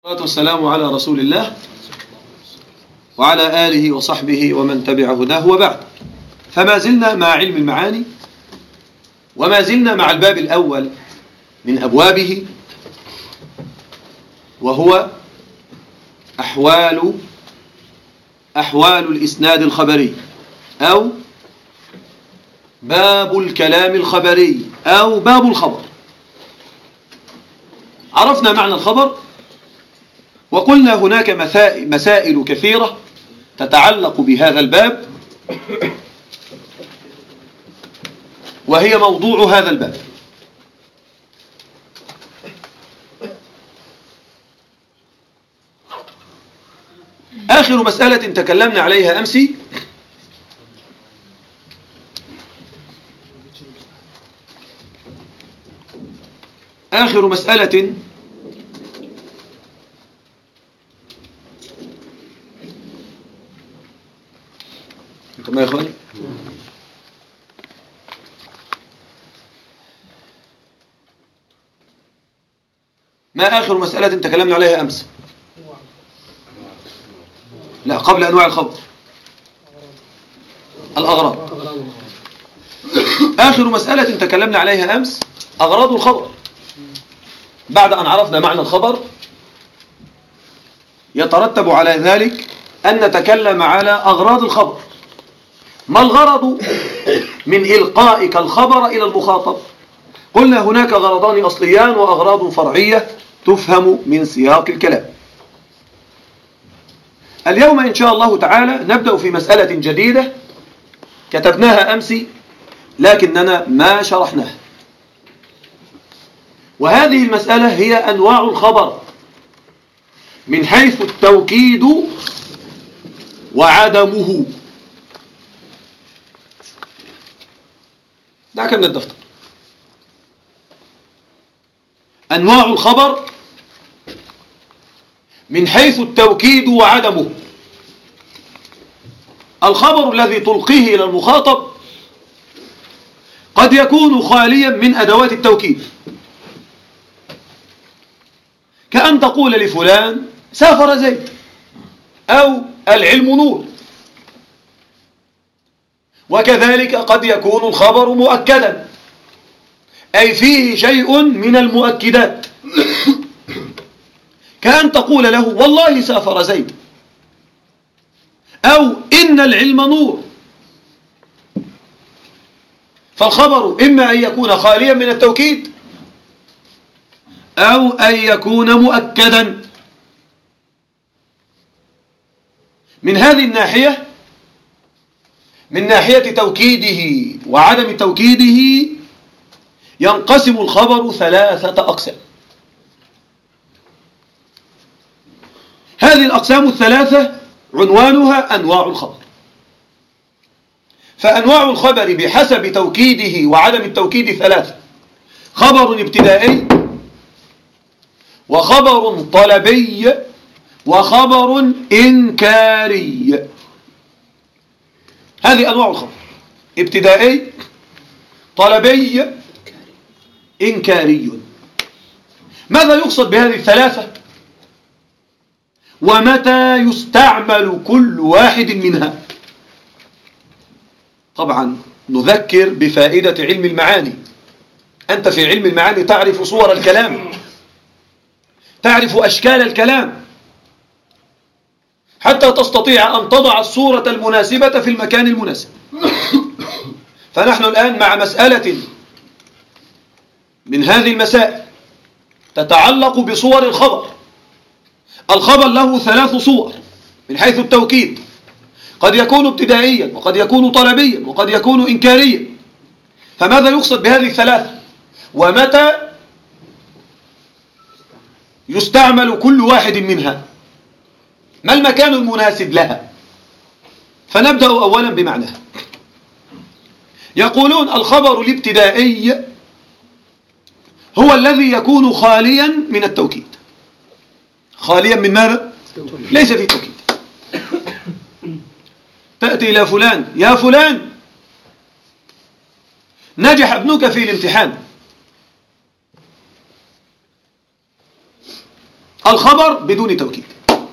والصلاة والسلام على رسول الله وعلى آله وصحبه ومن تبع هداه وبعد. فما زلنا مع علم المعاني وما زلنا مع الباب الأول من أبوابه، وهو أحوال الإسناد الخبري أو باب الكلام الخبري أو باب الخبر. عرفنا معنى الخبر وقلنا هناك مسائل كثيرة تتعلق بهذا الباب، وهي موضوع هذا الباب. آخر مسألة تكلمنا عليها أمس آخر مسألة يا إخواني ما آخر مسألة تكلمنا عليها أمس؟ لا، قبل أنواع الخبر الأغراض. آخر مسألة تكلمنا عليها أمس أغراض الخبر. بعد أن عرفنا معنى الخبر يترتب على ذلك أن نتكلم على أغراض الخبر. ما الغرض من إلقائك الخبر إلى المخاطب؟ قلنا هناك غرضان أصليان وأغراض فرعية تفهم من سياق الكلام. اليوم إن شاء الله تعالى نبدأ في مسألة جديدة كتبناها أمس لكننا ما شرحناها، وهذه المسألة هي أنواع الخبر من حيث التوكيد وعدمه. دعك من الدفتر. أنواع الخبر من حيث التوكيد وعدمه. الخبر الذي تلقيه إلى المخاطب قد يكون خاليا من أدوات التوكيد، كأن تقول لفلان سافر زيد أو العلم نور. وكذلك قد يكون الخبر مؤكدا، أي فيه شيء من المؤكدات، كأن تقول له والله سافر زيد أو إن العلم نور. فالخبر إما أن يكون خاليا من التوكيد أو أن يكون مؤكدا. من هذه الناحية، من ناحية توكيده وعدم توكيده، ينقسم الخبر ثلاثة أقسام. هذه الأقسام الثلاثة عنوانها أنواع الخبر. فأنواع الخبر بحسب توكيده وعدم التوكيد ثلاثة: خبر ابتدائي، وخبر طلبي، وخبر إنكاري. هذه أنواع الخبر: ابتدائي، طلبي، إنكاري. ماذا يقصد بهذه الثلاثة؟ ومتى يستعمل كل واحد منها؟ طبعا نذكر بفائدة علم المعاني. أنت في علم المعاني تعرف صور الكلام، تعرف أشكال الكلام، حتى تستطيع أن تضع الصورة المناسبة في المكان المناسب. فنحن الآن مع مسألة من هذه المسائل تتعلق بصور الخبر. الخبر له ثلاث صور من حيث التوكيد: قد يكون ابتدائيا، وقد يكون طلبيا، وقد يكون إنكاريا. فماذا يقصد بهذه الثلاثة؟ ومتى يستعمل كل واحد منها؟ ما المكان المناسب لها؟ فنبدأ أولا بمعناها. يقولون الخبر الابتدائي هو الذي يكون خاليا من التوكيد. خاليا من ماذا؟ ليس فيه توكيد. تأتي إلى فلان: يا فلان، نجح ابنك في الامتحان. الخبر بدون توكيد.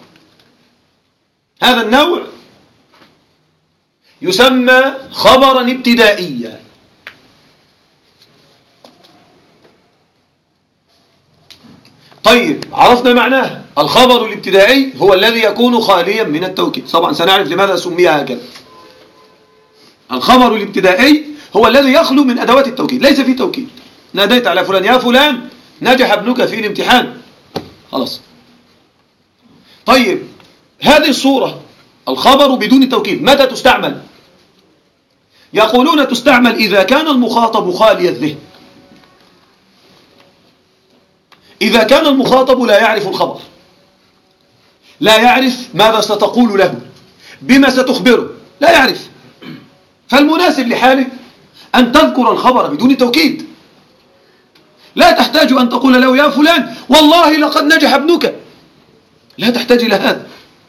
هذا النوع يسمى خبرا ابتدائيا. طيب عرفنا معناه. الخبر الابتدائي هو الذي يكون خاليا من التوكيد. طبعا سنعرف لماذا سمي هكذا. الخبر الابتدائي هو الذي يخلو من أدوات التوكيد، ليس فيه توكيد. ناديت على فلان: يا فلان نجح ابنك في الامتحان. خلاص. طيب هذه الصورة الخبر بدون توكيد متى تستعمل؟ يقولون تستعمل إذا كان المخاطب خالي الذهن. إذا كان المخاطب لا يعرف الخبر، لا يعرف ماذا ستقول له، بما ستخبره، لا يعرف، فالمناسب لحاله أن تذكر الخبر بدون توكيد. لا تحتاج أن تقول له: يا فلان والله لقد نجح ابنك. لا تحتاج إلى هذا.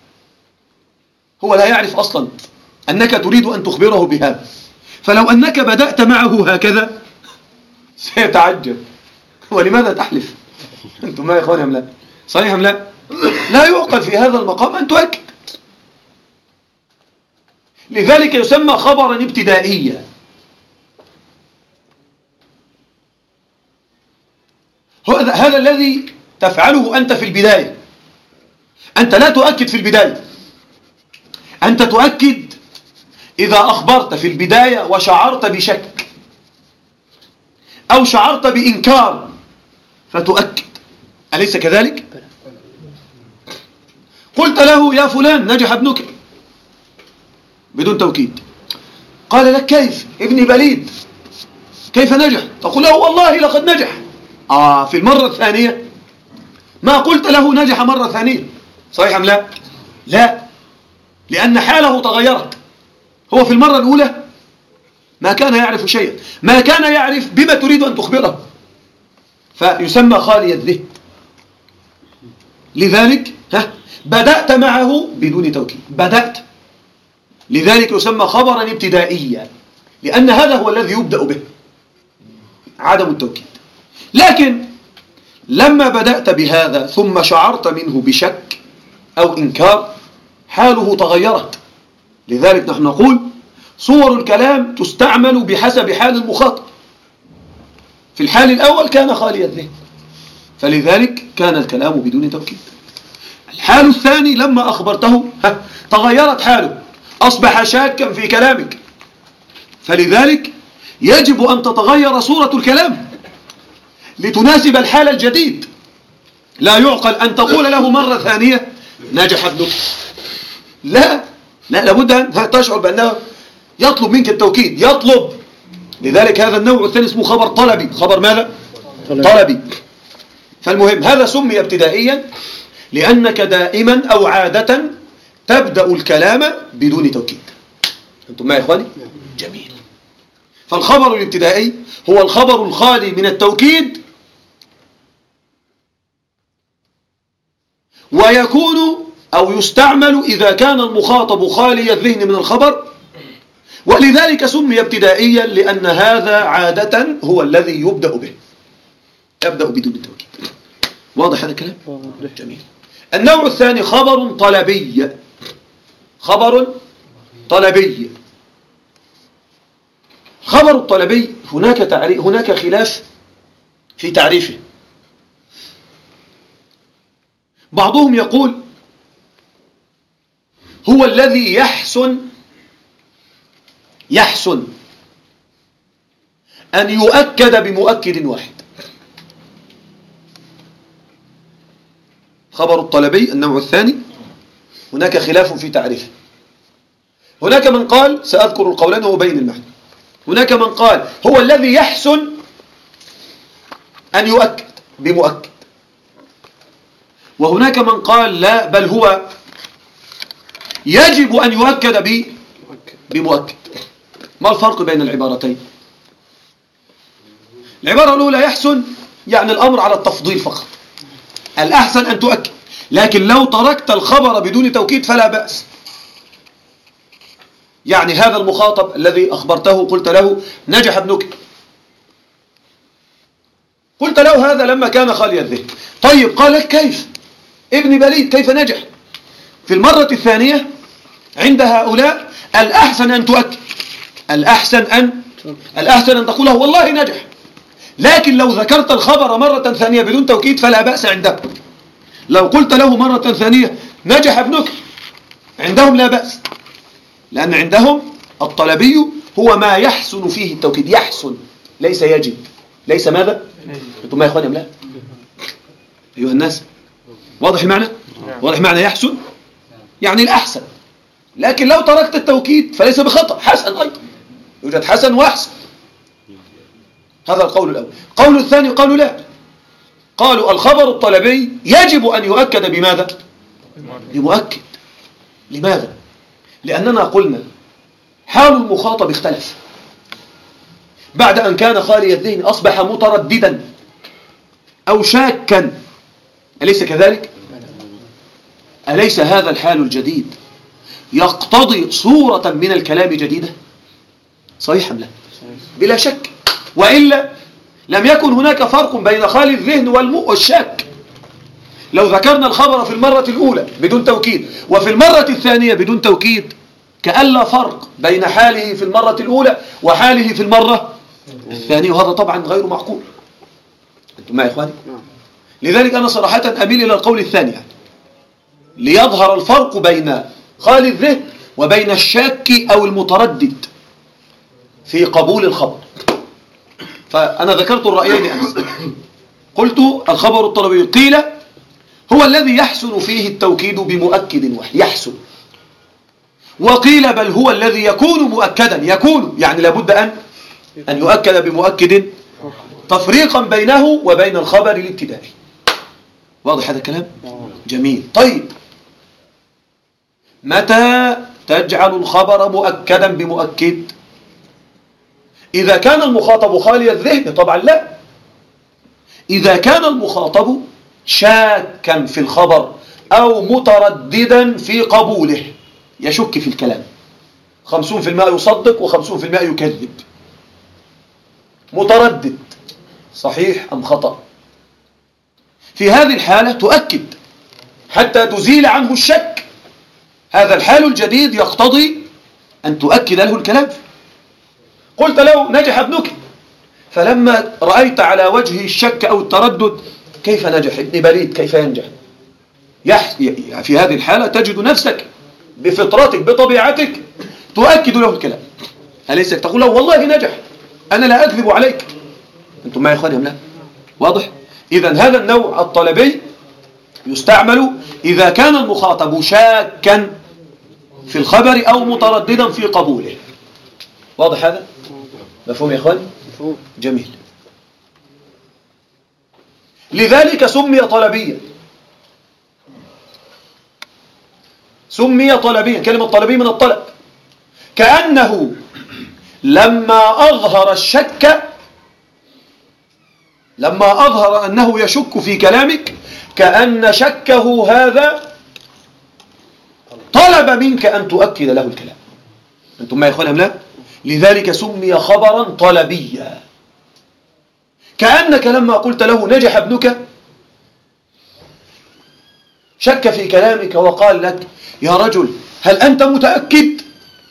هو لا يعرف أصلا أنك تريد أن تخبره بهذا، فلو أنك بدأت معه هكذا سيتعجب. ولماذا تحلف؟ أنتم ما يا إخواني أم لا؟ صحيح أم لا؟ لا يعقل في هذا المقام أن تؤكد. لذلك يسمى خبرا ابتدائيا. هذا الذي تفعله أنت في البداية. أنت لا تؤكد في البداية، أنت تؤكد إذا أخبرت في البداية وشعرت بشك أو شعرت بإنكار فتؤكد. أليس كذلك؟ قلت له: يا فلان نجح ابنك، بدون توكيد. قال لك: كيف؟ ابني بليد، كيف نجح؟ تقول له: والله لقد نجح. في المرة الثانية ما قلت له نجح مرة ثانية. صحيح أم لا؟ لا، لأن حاله تغيرت. هو في المرة الأولى ما كان يعرف شيئا، ما كان يعرف بما تريد أن تخبره، فيسمى خالي الذهن. لذلك بدأت معه بدون توكيد، بدأت. لذلك يسمى خبرا ابتدائيا، لأن هذا هو الذي يبدأ به، عدم التوكيد. لكن لما بدأت بهذا ثم شعرت منه بشك أو إنكار حاله تغيرت. لذلك نحن نقول صور الكلام تستعمل بحسب حال المخاطب. في الحال الأول كان خالي الذهن، فلذلك كان الكلام بدون توكيد. الحال الثاني لما أخبرته تغيرت حاله، أصبح شاكا في كلامك، فلذلك يجب أن تتغير صورة الكلام لتناسب الحال الجديد. لا يعقل أن تقول له مرة ثانية نجح ابنك. لا، لابد أن تشعر بأنه يطلب منك التوكيد، يطلب. لذلك هذا النوع الثاني اسمه خبر طلبي. خبر ماذا؟ طلبي. فالمهم هذا سمي ابتدائيا لأنك دائما أو عادة تبدأ الكلام بدون توكيد. أنتم معي يا إخواني؟ جميل. فالخبر الابتدائي هو الخبر الخالي من التوكيد، ويكون أو يستعمل إذا كان المخاطب خالي الذهن من الخبر، ولذلك سمي ابتدائيا لأن هذا عادة هو الذي يبدأ به، يبدأ بدون التوكيد. واضح هذا الكلام؟ جميل. النوع الثاني خبر طلبي. خبر طلبي. خبر الطلبي هناك خلاف في تعريفه. بعضهم يقول هو الذي يحسن أن يؤكد بمؤكد واحد. خبر الطلبي النوع الثاني هناك خلاف في تعريفه. هناك من قال، سأذكر القولين وبين المعنى. هناك من قال هو الذي يحسن أن يؤكد بمؤكد، وهناك من قال لا، بل هو يجب أن يؤكد بمؤكد. ما الفرق بين العبارتين؟ العبارة الأولى يحسن يعني الأمر على التفضيل فقط، الأحسن أن تؤكد، لكن لو تركت الخبر بدون توكيد فلا بأس. يعني هذا المخاطب الذي أخبرته قلت له نجح ابنك، قلت له هذا لما كان خالي الذهن. طيب قال لك كيف؟ ابن بريد كيف نجح؟ في المرة الثانية عند هؤلاء الأحسن أن تؤكد، الأحسن أن تقوله والله نجح. لكن لو ذكرت الخبر مرة ثانية بدون توكيد فلا بأس عندهم. لو قلت له مرة ثانية نجح ابنك عندهم لا بأس، لأن عندهم الطلبي هو ما يحسن فيه التوكيد، يحسن ليس يجب، ليس ماذا؟ أنتم ما يا إخواني أم لا؟ أيها الناس واضح المعنى؟ واضح معنى يحسن؟ يعني الأحسن. لكن لو تركت التوكيد فليس بخطأ، حسن أيضا، يوجد حسن وأحسن. هذا القول الأول. القول الثاني قالوا لا، قالوا الخبر الطلبي يجب أن يؤكد بماذا؟ بمؤكد. لماذا؟ لأننا قلنا حال المخاطب اختلف بعد أن كان خالي الذهن، أصبح مترددا أو شاكا، أليس كذلك؟ أليس هذا الحال الجديد يقتضي صورة من الكلام جديدة؟ صحيح أم لا؟ بلا شك، وإلا لم يكن هناك فرق بين خالي الذهن والشاك. لو ذكرنا الخبر في المرة الأولى بدون توكيد وفي المرة الثانية بدون توكيد كأن لا فرق بين حاله في المرة الأولى وحاله في المرة الثانية، وهذا طبعا غير معقول. أنتم معي يا إخواني؟ لذلك أنا صراحة أميل إلى القول الثاني، يعني ليظهر الفرق بين خالي الذهن وبين الشاك أو المتردد في قبول الخبر. فأنا ذكرت الرأيين أمس، قلت الخبر الطلبي قيل هو الذي يحسن فيه التوكيد بمؤكد واحد، يحسن. وقيل بل هو الذي يكون مؤكدا، يكون يعني لابد أن يؤكد بمؤكد، تفريقا بينه وبين الخبر الابتدائي. واضح هذا الكلام؟ جميل. طيب متى تجعل الخبر مؤكدا بمؤكد؟ إذا كان المخاطب خالي الذهن طبعا لا. إذا كان المخاطب شاكا في الخبر أو مترددا في قبوله، يشك في الكلام، 50% يصدق و50% يكذب، متردد صحيح أم خطأ، في هذه الحالة تؤكد حتى تزيل عنه الشك. هذا الحال الجديد يقتضي أن تؤكد له الكلام. قلت له نجح ابنك، فلما رأيت على وجهه الشك أو التردد كيف نجح ابن بريد، كيف ينجح؟ في هذه الحالة تجد نفسك بفطرتك بطبيعتك تؤكد له الكلام، أليس تقول له والله نجح أنا لا أكذب عليك؟ أنتم ما يا إخواني أم لا؟ واضح؟ إذن هذا النوع الطلبي يستعمل إذا كان المخاطب شاكا في الخبر أو مترددا في قبوله. واضح هذا؟ مفهوم يا إخواني؟ جميل. لذلك سمي طلبيا، سمي طلبيا، كلمة طلبي من الطلب، كأنه لما أظهر الشك، لما أظهر أنه يشك في كلامك، كأن شكه هذا طلب منك أن تؤكد له الكلام. أنتم ما يخونهم لا؟ لذلك سمي خبرا طلبيا. كأنك لما قلت له نجح ابنك شك في كلامك وقال لك يا رجل هل أنت متأكد؟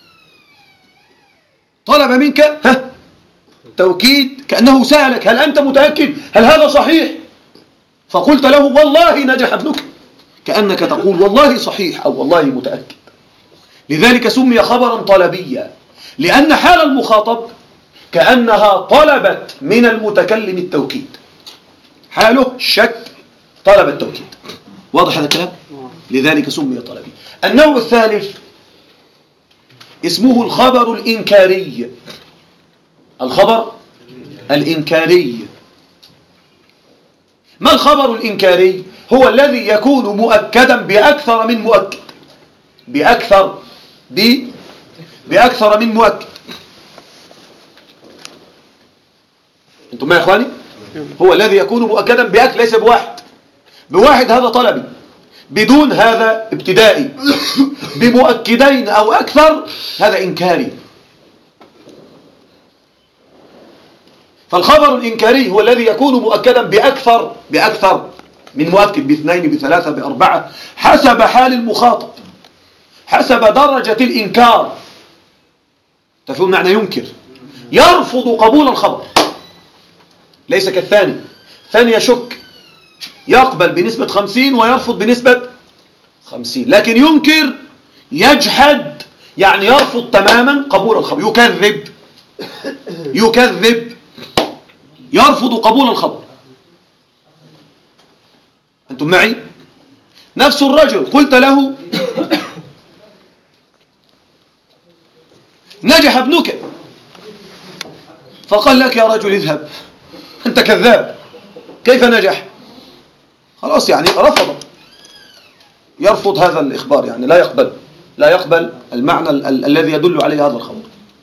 طلب منك توكيد، كأنه سألك هل أنت متأكد؟ هل هذا صحيح؟ فقلت له والله نجح ابنك، كأنك تقول والله صحيح أو والله متأكد. لذلك سمي خبرا طلبيا، لأن حال المخاطب كأنها طلبت من المتكلم التوكيد، حاله الشك طلب التوكيد. واضح هذا الكلام؟ لذلك سمي طلبي. النوع الثالث اسمه الخبر الإنكاري. الخبر الإنكاري. ما الخبر الإنكاري؟ هو الذي يكون مؤكدا بأكثر من مؤكد، بأكثر من مؤكد. انتم ما يا اخواني؟ هو الذي يكون مؤكدا بأكثر، ليس بواحد هذا طلبي، بدون هذا ابتدائي، بمؤكدين أو أكثر هذا إنكاري. فالخبر الإنكاري هو الذي يكون مؤكدا بأكثر من مؤكد، باثنين، بثلاثة، بأربعة، حسب حال المخاطب، حسب درجة الإنكار. تفهم معنى ينكر؟ يرفض قبول الخبر، ليس كالثاني. ثاني يشك، يقبل بنسبة 50 ويرفض بنسبة 50. لكن ينكر، يجحد، يعني يرفض تماما قبول الخبر، يكذب، يرفض قبول الخبر. أنتم معي؟ نفس الرجل قلت له نجح ابنك، فقال لك يا رجل اذهب، أنت كذاب، كيف نجح؟ خلاص يعني رفض، يرفض هذا الإخبار، يعني لا يقبل المعنى الذي يدل عليه هذا الخبر.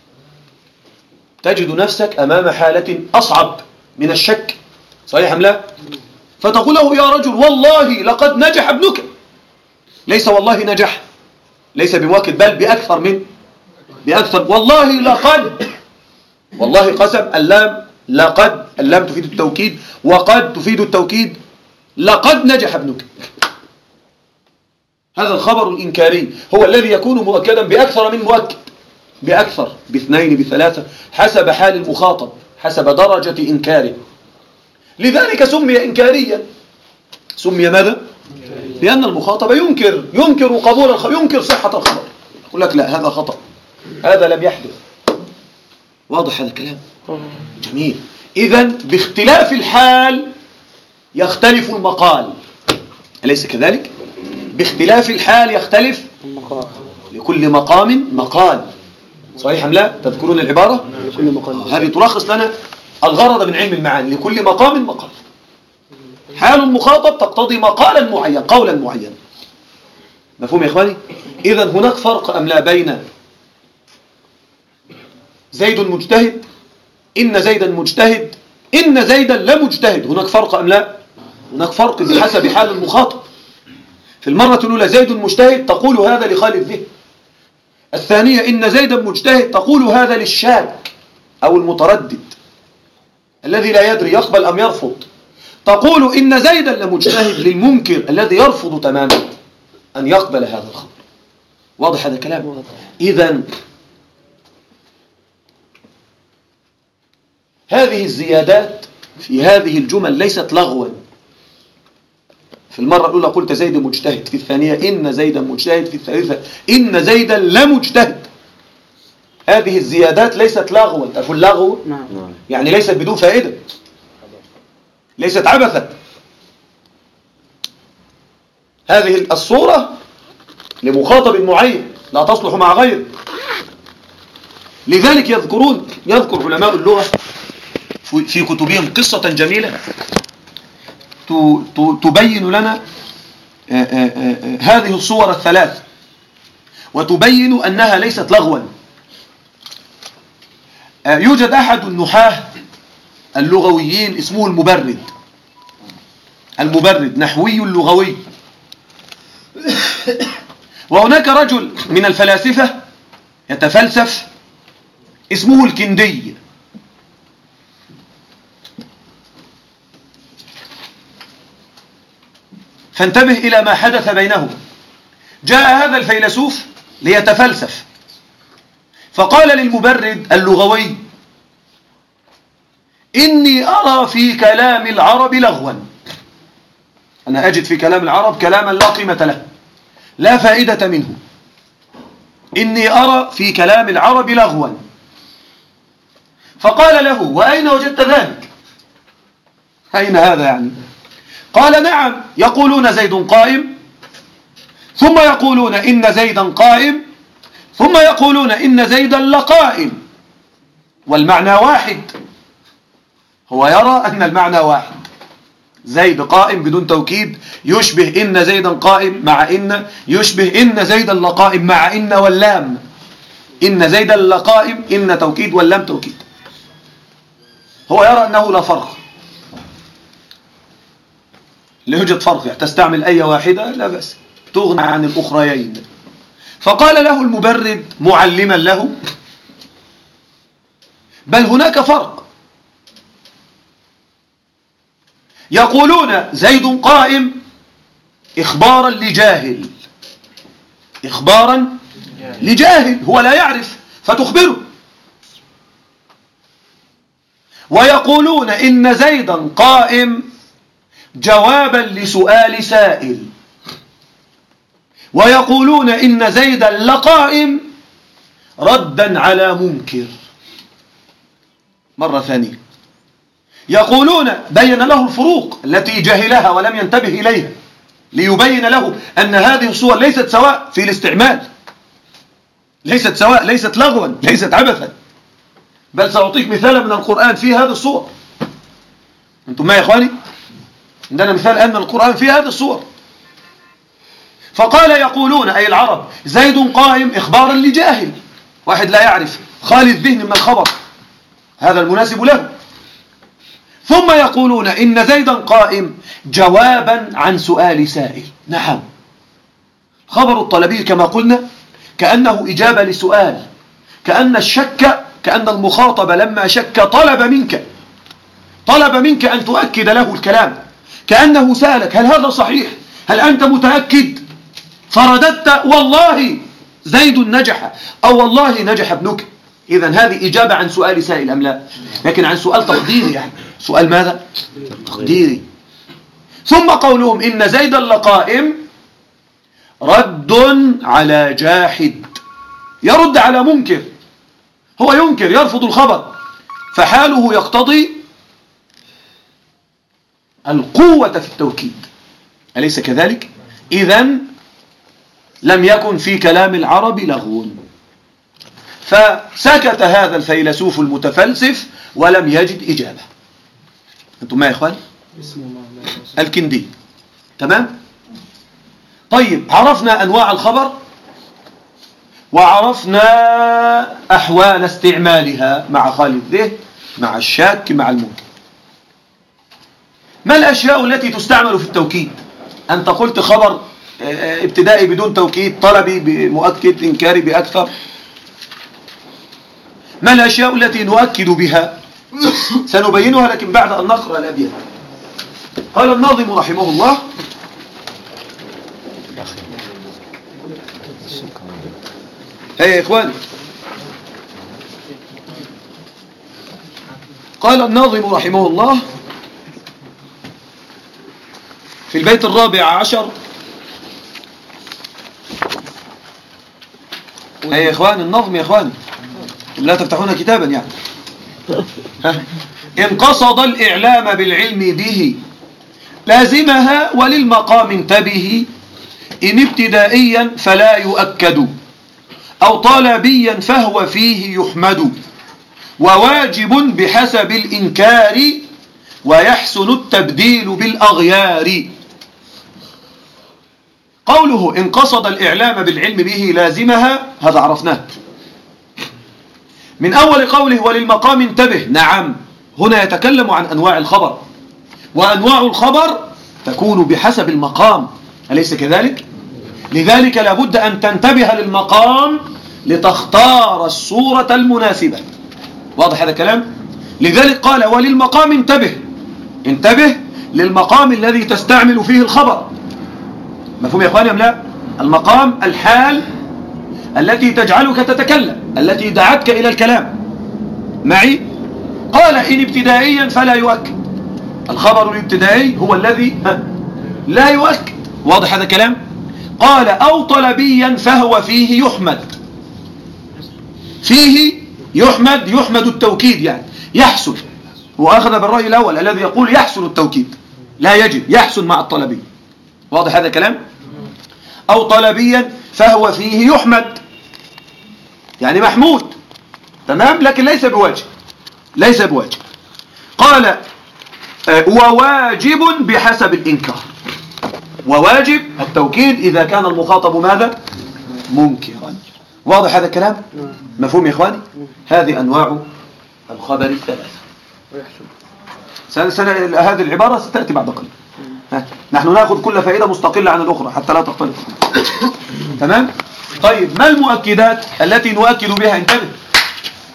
تجد نفسك أمام حالة أصعب من الشك، صحيح أم لا؟ فتقول له يا رجل والله لقد نجح ابنك، ليس والله نجح، ليس بمؤكد، بل بأكثر. والله لقد، والله قسم، اللام لقد، اللام تفيد التوكيد، وقد تفيد التوكيد، لقد نجح ابنك. هذا الخبر الإنكاري هو الذي يكون مؤكدا بأكثر من مؤكد، بأكثر، باثنين، بثلاثة، حسب حال المخاطب، حسب درجة إنكاره. لذلك سمي إنكاريا. سمي ماذا؟ لأن المخاطب ينكر قبول الخبر، ينكر صحة الخبر، يقول لك لا هذا خطأ، هذا لم يحدث. واضح هذا الكلام؟ جميل. إذن باختلاف الحال يختلف المقال، أليس كذلك؟ باختلاف الحال يختلف لكل مقام مقال، صحيح أم لا؟ تذكرون العبارة؟ لكل مقام. هذه تلخص لنا الغرض من علم المعاني، لكل مقام مقال. حال المخاطب تقتضي مقالا معين، قولا معين. مفهوم يا إخواني؟ إذن هناك فرق أم لا بين زيد مجتهد، إن زيدا مجتهد، إن زيدا لا مجتهد؟ هناك فرق أم لا؟ هناك فرق بحسب حال المخاطب. في المرة الأولى زيد مجتهد تقول هذا لخالي الذهن. الثانية إن زيدا مجتهد تقول هذا للشاك أو المتردد الذي لا يدري يقبل أم يرفض. تقول إن زيدا لمجتهد للمنكر الذي يرفض تماما أن يقبل هذا الخبر. واضح هذا الكلام؟ إذن هذه الزيادات في هذه الجمل ليست لغوا. في المرة الأولى قلت زيد مجتهد، في الثانية إن زيدا مجتهد، في الثالثة إن زيدا لا مجتهد. هذه الزيادات ليست لغوا. تقول لغو يعني ليست بدون فائدة، ليست عبثا. هذه الصورة لمخاطب معين لا تصلح مع غيره. لذلك يذكر علماء اللغة في كتبهم قصة جميلة تبين لنا هذه الصور الثلاث، وتبين أنها ليست لغوا. يوجد أحد النحاة اللغويين اسمه المبرد، نحوي لغوي. وهناك رجل من الفلاسفة يتفلسف اسمه الكندي. فانتبه إلى ما حدث بينهم. جاء هذا الفيلسوف ليتفلسف، فقال للمبرد اللغوي: إني أرى في كلام العرب لغوا، أنا أجد في كلام العرب كلاما لا قيمة له، لا فائدة منه. إني أرى في كلام العرب لغوا. فقال له: وأين وجدت ذلك؟ أين هذا يعني؟ قال: نعم، يقولون زيد قائم، ثم يقولون إن زيدا قائم، ثم يقولون إن زيدا لقائم، والمعنى واحد. هو يرى أن المعنى واحد، زيد قائم بدون توكيد يشبه إن زيدا قائم مع إن، يشبه إن زيدا لقائم مع إن واللام. إن زيدا لقائم، إن توكيد واللام توكيد. هو يرى أنه لا فرق، لا يوجد فرق، تستعمل أي واحدة لا بأس، تغنى عن الأخريين. فقال له المبرد معلما له: بل هناك فرق، يقولون زيد قائم إخبارا لجاهل، إخبارا لجاهل هو لا يعرف فتخبره. ويقولون إن زيدا قائم جوابا لسؤال سائل. ويقولون إن زيدا لقائم ردا على منكر. مرة ثانية يقولون بين له الفروق التي جهلها ولم ينتبه إليها، ليبين له أن هذه الصور ليست سواء في الاستعمال، ليست سواء، ليست لغوا، ليست عبثا، بل سأعطيك مثالا من القرآن في هذه الصور. أنتم ما يا إخواني؟ عندنا مثال أن القرآن في هذه الصور. فقال يقولون أي العرب زيد قائم إخبارا لجاهل، واحد لا يعرف، خالي الذهن من الخبر، هذا المناسب له. ثم يقولون إن زيدا قائم جوابا عن سؤال سائل. نعم، خبر الطلبي كما قلنا كأنه إجابة لسؤال، كأن الشك، كأن المخاطب لما شك طلب منك أن تؤكد له الكلام، كأنه سألك هل هذا صحيح، هل أنت متأكد، فرددت والله زيد نجح أو والله نجح ابنك. إذن هذه إجابة عن سؤال سائل أم لا؟ لكن عن سؤال تقديري، يعني سؤال ماذا؟ تقديري. ثم قولهم إن زيدا لقائم رد على جاحد، يرد على منكر، هو ينكر يرفض الخبر، فحاله يقتضي القوة في التوكيد، أليس كذلك؟ إذن لم يكن في كلام العرب لغو. فسكت هذا الفيلسوف المتفلسف ولم يجد إجابة. أنتم ما يا إخوان؟ الكندي. تمام؟ طيب، عرفنا أنواع الخبر وعرفنا أحوال استعمالها مع خالي الذهن، مع الشاك، مع المنكر. ما الأشياء التي تستعمل في التوكيد؟ أنت قلت خبر ابتدائي بدون توكيد، طلبي بمؤكد، إنكاري بأكثر. ما الأشياء التي نؤكد بها؟ سنبينها لكن بعد أن نقرأ الأبيات. قال الناظم رحمه الله: هيا يا إخواني، قال الناظم رحمه الله في البيت 14: هيا يا إخواني النظم يا إخواني، لا تفتحون كتابا يعني. إن قصد الإعلام بالعلم به لازمها وللمقام انتبه، إن ابتدائيا فلا يؤكد أو طلبيا فهو فيه يحمد، وواجب بحسب الإنكار ويحسن التبديل بالأغيار. قوله إن قصد الإعلام بالعلم به لازمها، هذا عرفناه. من أول قوله وللمقام انتبه، نعم، هنا يتكلم عن أنواع الخبر، وأنواع الخبر تكون بحسب المقام، أليس كذلك؟ لذلك لابد أن تنتبه للمقام لتختار الصورة المناسبة. واضح هذا الكلام؟ لذلك قال وللمقام انتبه، انتبه للمقام الذي تستعمل فيه الخبر. مفهوم يا إخواني أم لا؟ المقام الحال التي تجعلك تتكلم، التي دعتك إلى الكلام معي. قال إن ابتدائيا فلا يؤكد، الخبر الابتدائي هو الذي لا يؤكد. واضح هذا الكلام؟ قال أو طلبيا فهو فيه يحمد، فيه يحمد، يحمد التوكيد يعني يحسن، وأخذ بالرأي الأول الذي يقول يحسن التوكيد، لا يجب، يحسن مع الطلبي. واضح هذا الكلام؟ أو طلبيا فهو فيه يحمد يعني محمود، تمام، لكن ليس بواجب، ليس بواجب. قال وواجب بحسب الإنكار، وواجب التوكيد إذا كان المخاطب ماذا؟ منكرا. واضح هذا الكلام؟ مفهوم يا إخواني؟ هذه أنواع الخبر الثلاثة. هذه العبارة ستأتي بعد قليل. نحن نأخذ كل فائدة مستقلة عن الأخرى حتى لا تختلف. تمام؟ طيب، ما المؤكدات التي نؤكد بها؟ انتبه،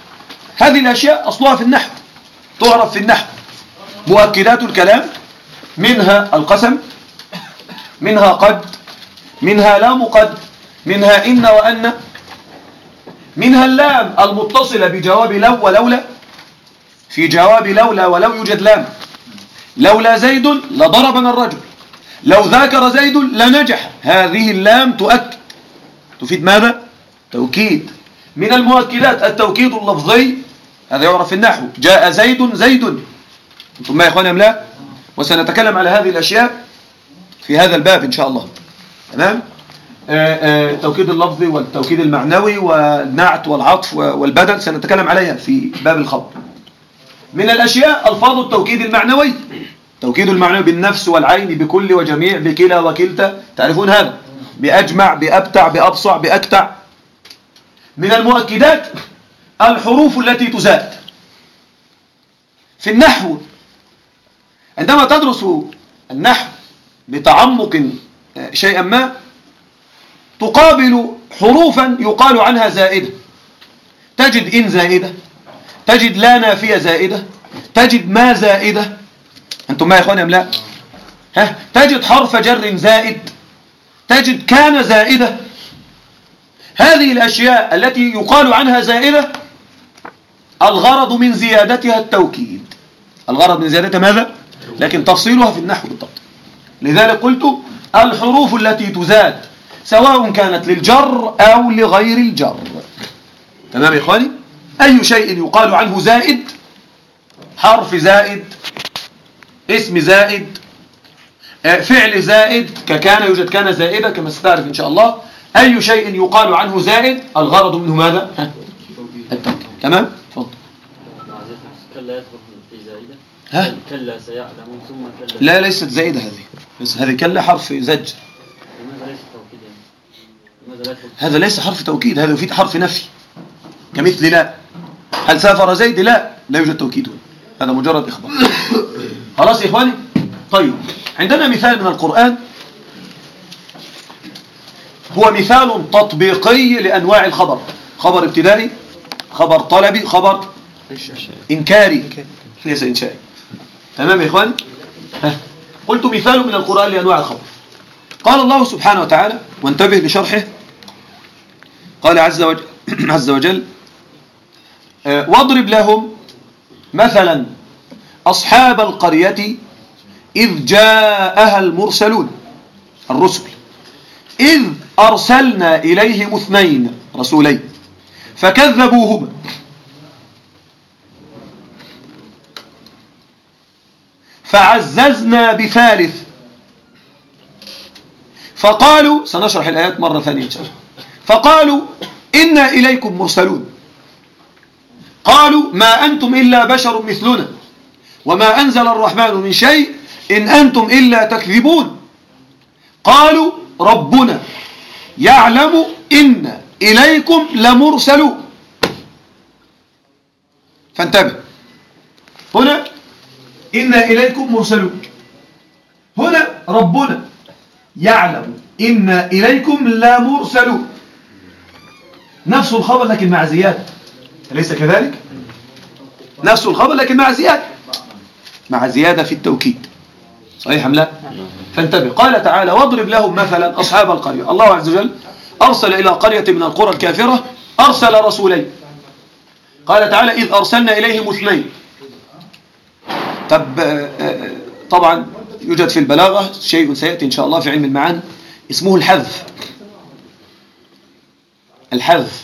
هذه الأشياء أصلها في النحو، تعرف في النحو مؤكدات الكلام، منها القسم، منها قد، منها لام قد، منها إن وأن، منها اللام المتصلة بجواب لو ولولا. في جواب لولا ولو يوجد لام. لولا زيد لضربنا الرجل، لو ذاكر زيد لنجح. هذه اللام تؤكد، تفيد ماذا؟ توكيد. من المؤكدات التوكيد اللفظي، هذا يعرف في النحو. جاء زيد زيد. انتم ما يا اخواني ام لا؟ وسنتكلم على هذه الاشياء في هذا الباب ان شاء الله. تمام؟ التوكيد اللفظي والتوكيد المعنوي والنعت والعطف والبدل سنتكلم عليها في باب الخبر. من الاشياء الفاظ التوكيد المعنوي. توكيد المعنوي بالنفس والعين بكل وجميع بكلا وكلتا، تعرفون هذا، بأجمع بأبتع بأبصع بأكتع. من المؤكدات الحروف التي تزاد. في النحو عندما تدرس النحو بتعمق شيئا ما تقابل حروفا يقال عنها زائدة. تجد إن زائدة، تجد لا نافية زائدة، تجد ما زائدة. أنتم ما يا إخواني أم لا؟ تجد حرف جر زائد، تجد كان زائدة. هذه الأشياء التي يقال عنها زائدة الغرض من زيادتها التوكيد. الغرض من زيادتها ماذا؟ لكن تفصيلها في النحو بالضبط. لذلك قلت الحروف التي تزاد سواء كانت للجر أو لغير الجر. تمام يا إخواني؟ أي شيء يقال عنه زائد، حرف زائد، اسم زائد، فعل زائد، ككان يوجد كان زائدة كما ستعرف إن شاء الله. أي شيء يقال عنه زائد الغرض منه ماذا؟ التوكيد. تمام؟ تفضل. كلا يدخل في زائدة. كلا سيعلمون ثم كلا. لا ليست زائدة هذه، بس هذه كلا حرف زجر. لماذا ليس توكيد يعني؟ هذا ليس حرف توكيد، هذا يفيد حرف نفي كمثل لا. هل سافر زيد؟ لا يوجد توكيد، هذا مجرد إخبار. خلاص يا إخواني؟ طيب عندنا مثال من القرآن هو مثال تطبيقي لأنواع الخبر. خبر ابتدائي، خبر طلبي، خبر إنكاري، ليس إنشائي. تمام يا إخواني؟ قلت مثال من القرآن لأنواع الخبر. قال الله سبحانه وتعالى، وانتبه لشرحه، قال عز وجل واضرب لهم مثلا أصحاب القرية إذ جاءها المرسلون، الرسل، إذ أرسلنا إليهم 2 رسولين فكذبوهما فعززنا ب3 فقالوا، سنشرح الآيات مرة ثانية إن شاء الله. فقالوا إنا إليكم مرسلون قالوا ما أنتم إلا بشر مثلنا وما أنزل الرحمن من شيء إن أنتم إلا تكذبون قالوا ربنا يعلم إن إليكم لمرسلون. فانتبه، هنا إنا إليكم مرسلون، هنا ربنا يعلم إن إليكم لمرسلون. نفس الخبر لكن مع زيادة، أليس كذلك؟ نفس الخبر لكن مع زيادة، مع زيادة في التوكيد. صحيح أم لا؟ فانتبه. قال تعالى واضرب لهم مثلا أصحاب القرية. الله عز وجل أرسل إلى قرية من القرى الكافرة أرسل رسولين. قال تعالى إذ أرسلنا إليهم 2. طبعا يوجد في البلاغة شيء سيأتي إن شاء الله في علم المعاني اسمه الحذف. الحذف،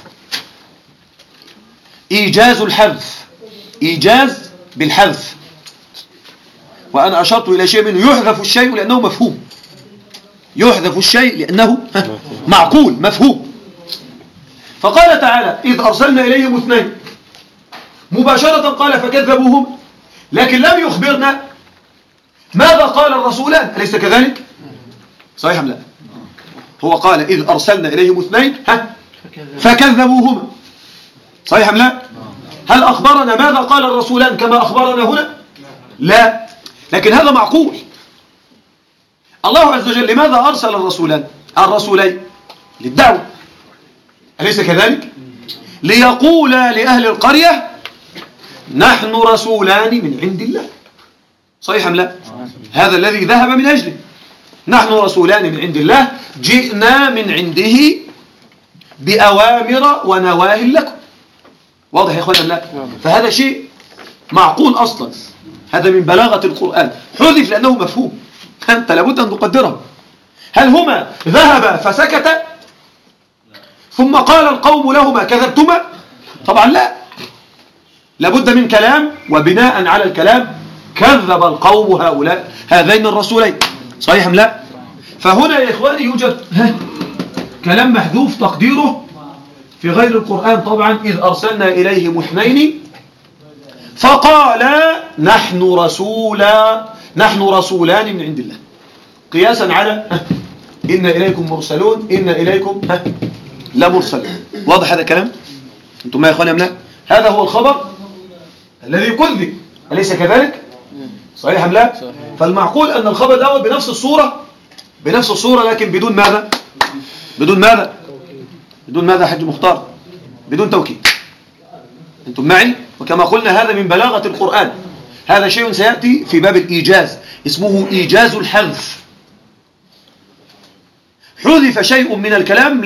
إيجاز الحذف، إيجاز بالحذف. وأنا أشرت إلى شيء منه يحذف الشيء لأنه مفهوم، يحذف الشيء لأنه معقول مفهوم. فقال تعالى إذ أرسلنا إليهم 2 مباشرة قال فكذبوهم، لكن لم يخبرنا ماذا قال الرسولان، أليس كذلك؟ صحيح أم لا؟ هو قال إذ أرسلنا إليهم 2 فكذبوهما، صحيح أم لا؟ هل أخبرنا ماذا قال الرسولان كما أخبرنا هنا؟ لا، لكن هذا معقول. الله عز وجل لماذا أرسل الرسولين؟ للدعوة، أليس كذلك؟ ليقول لأهل القرية نحن رسولان من عند الله، صحيح أم لا؟ هذا الذي ذهب من أجله. نحن رسولان من عند الله جئنا من عنده بأوامر ونواهي لكم. واضح يا إخوانا؟ لا، فهذا شيء معقول أصلا، هذا من بلاغة القرآن، حذف لأنه مفهوم، أنت لابد أن تقدره. هل هما ذهب فسكت ثم قال القوم لهما كذبتما؟ طبعا لا، لابد من كلام، وبناء على الكلام كذب القوم هؤلاء هذين الرسولين. صحيح أم لا؟ فهنا يا إخواني يوجد كلام محذوف تقديره في غير القرآن طبعا، إذ أرسلنا إليهم اثنين فقال نحن رسولان من عند الله، قياسا على إن إليكم مرسلون، إن إليكم لمرسلون. واضح هذا الكلام؟ أنتم ما يا إخواني أم لا؟ هذا هو الخبر الذي يكذب، أليس كذلك؟ صحيح أم لا؟ فالمعقول أن الخبر الأول بنفس الصورة لكن بدون ماذا؟ بدون ماذا حج مختار؟ بدون توكيد. أنتم معي؟ وكما قلنا هذا من بلاغة القرآن، هذا شيء سيأتي في باب الإيجاز، اسمه إيجاز الحذف. حذف شيء من الكلام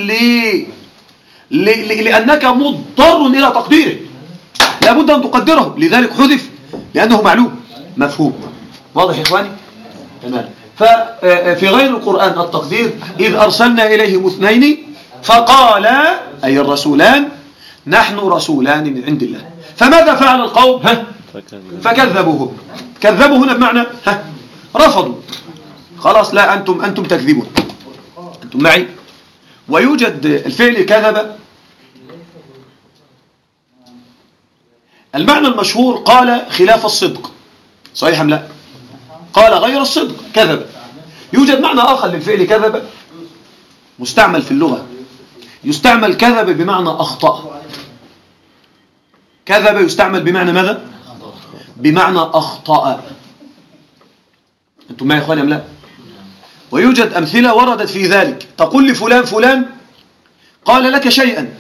لأنك مضطر إلى تقديره، لابد أن تقدره، لذلك حذف لأنه معلوم مفهوم. واضح يا إخواني؟ تمام. ففي غير القرآن التقدير إذ أرسلنا إليهم اثنين فقال أي الرسولان نحن رسولان من عند الله. فماذا فعل القوم؟ فكذبوهم. كذبوا هنا بمعنى رفضوا، خلاص لا أنتم تكذبون. أنتم معي؟ ويوجد الفعل كذب، المعنى المشهور قال خلاف الصدق. صحيح أم لا؟ قال غير الصدق، كذب. يوجد معنى آخر للفعل كذب مستعمل في اللغة، يستعمل كذب بمعنى أخطأ. كذب يستعمل بمعنى ماذا؟ بمعنى أخطأ. أنتم معي يا إخواني أم لا؟ ويوجد أمثلة وردت في ذلك، تقول لفلان فلان قال لك شيئا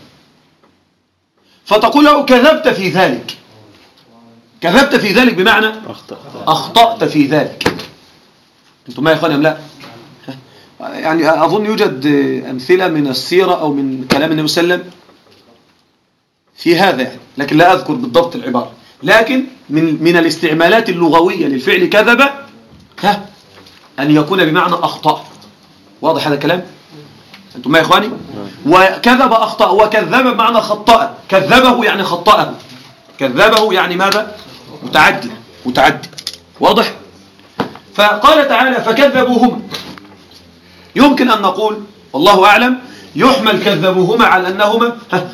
فتقول له كذبت في ذلك. كذبت في ذلك بمعنى أخطأت في ذلك. أنتم معي يا إخواني أم لا؟ يعني أظن يوجد أمثلة من السيرة أو من كلام النبي صلى الله عليه وسلم في هذا يعني، لكن لا أذكر بالضبط العبارة، لكن من الاستعمالات اللغوية للفعل كذب أن يكون بمعنى أخطأ. واضح هذا الكلام؟ أنتم معي يا إخواني؟ وكذب أخطأ، وكذب بمعنى خطأ، كذبه يعني خطأه، كذبه يعني ماذا؟ متعدي. واضح؟ فقال تعالى فكذبوهما. يمكن أن نقول والله أعلم يحمل كذبوهما على أنهما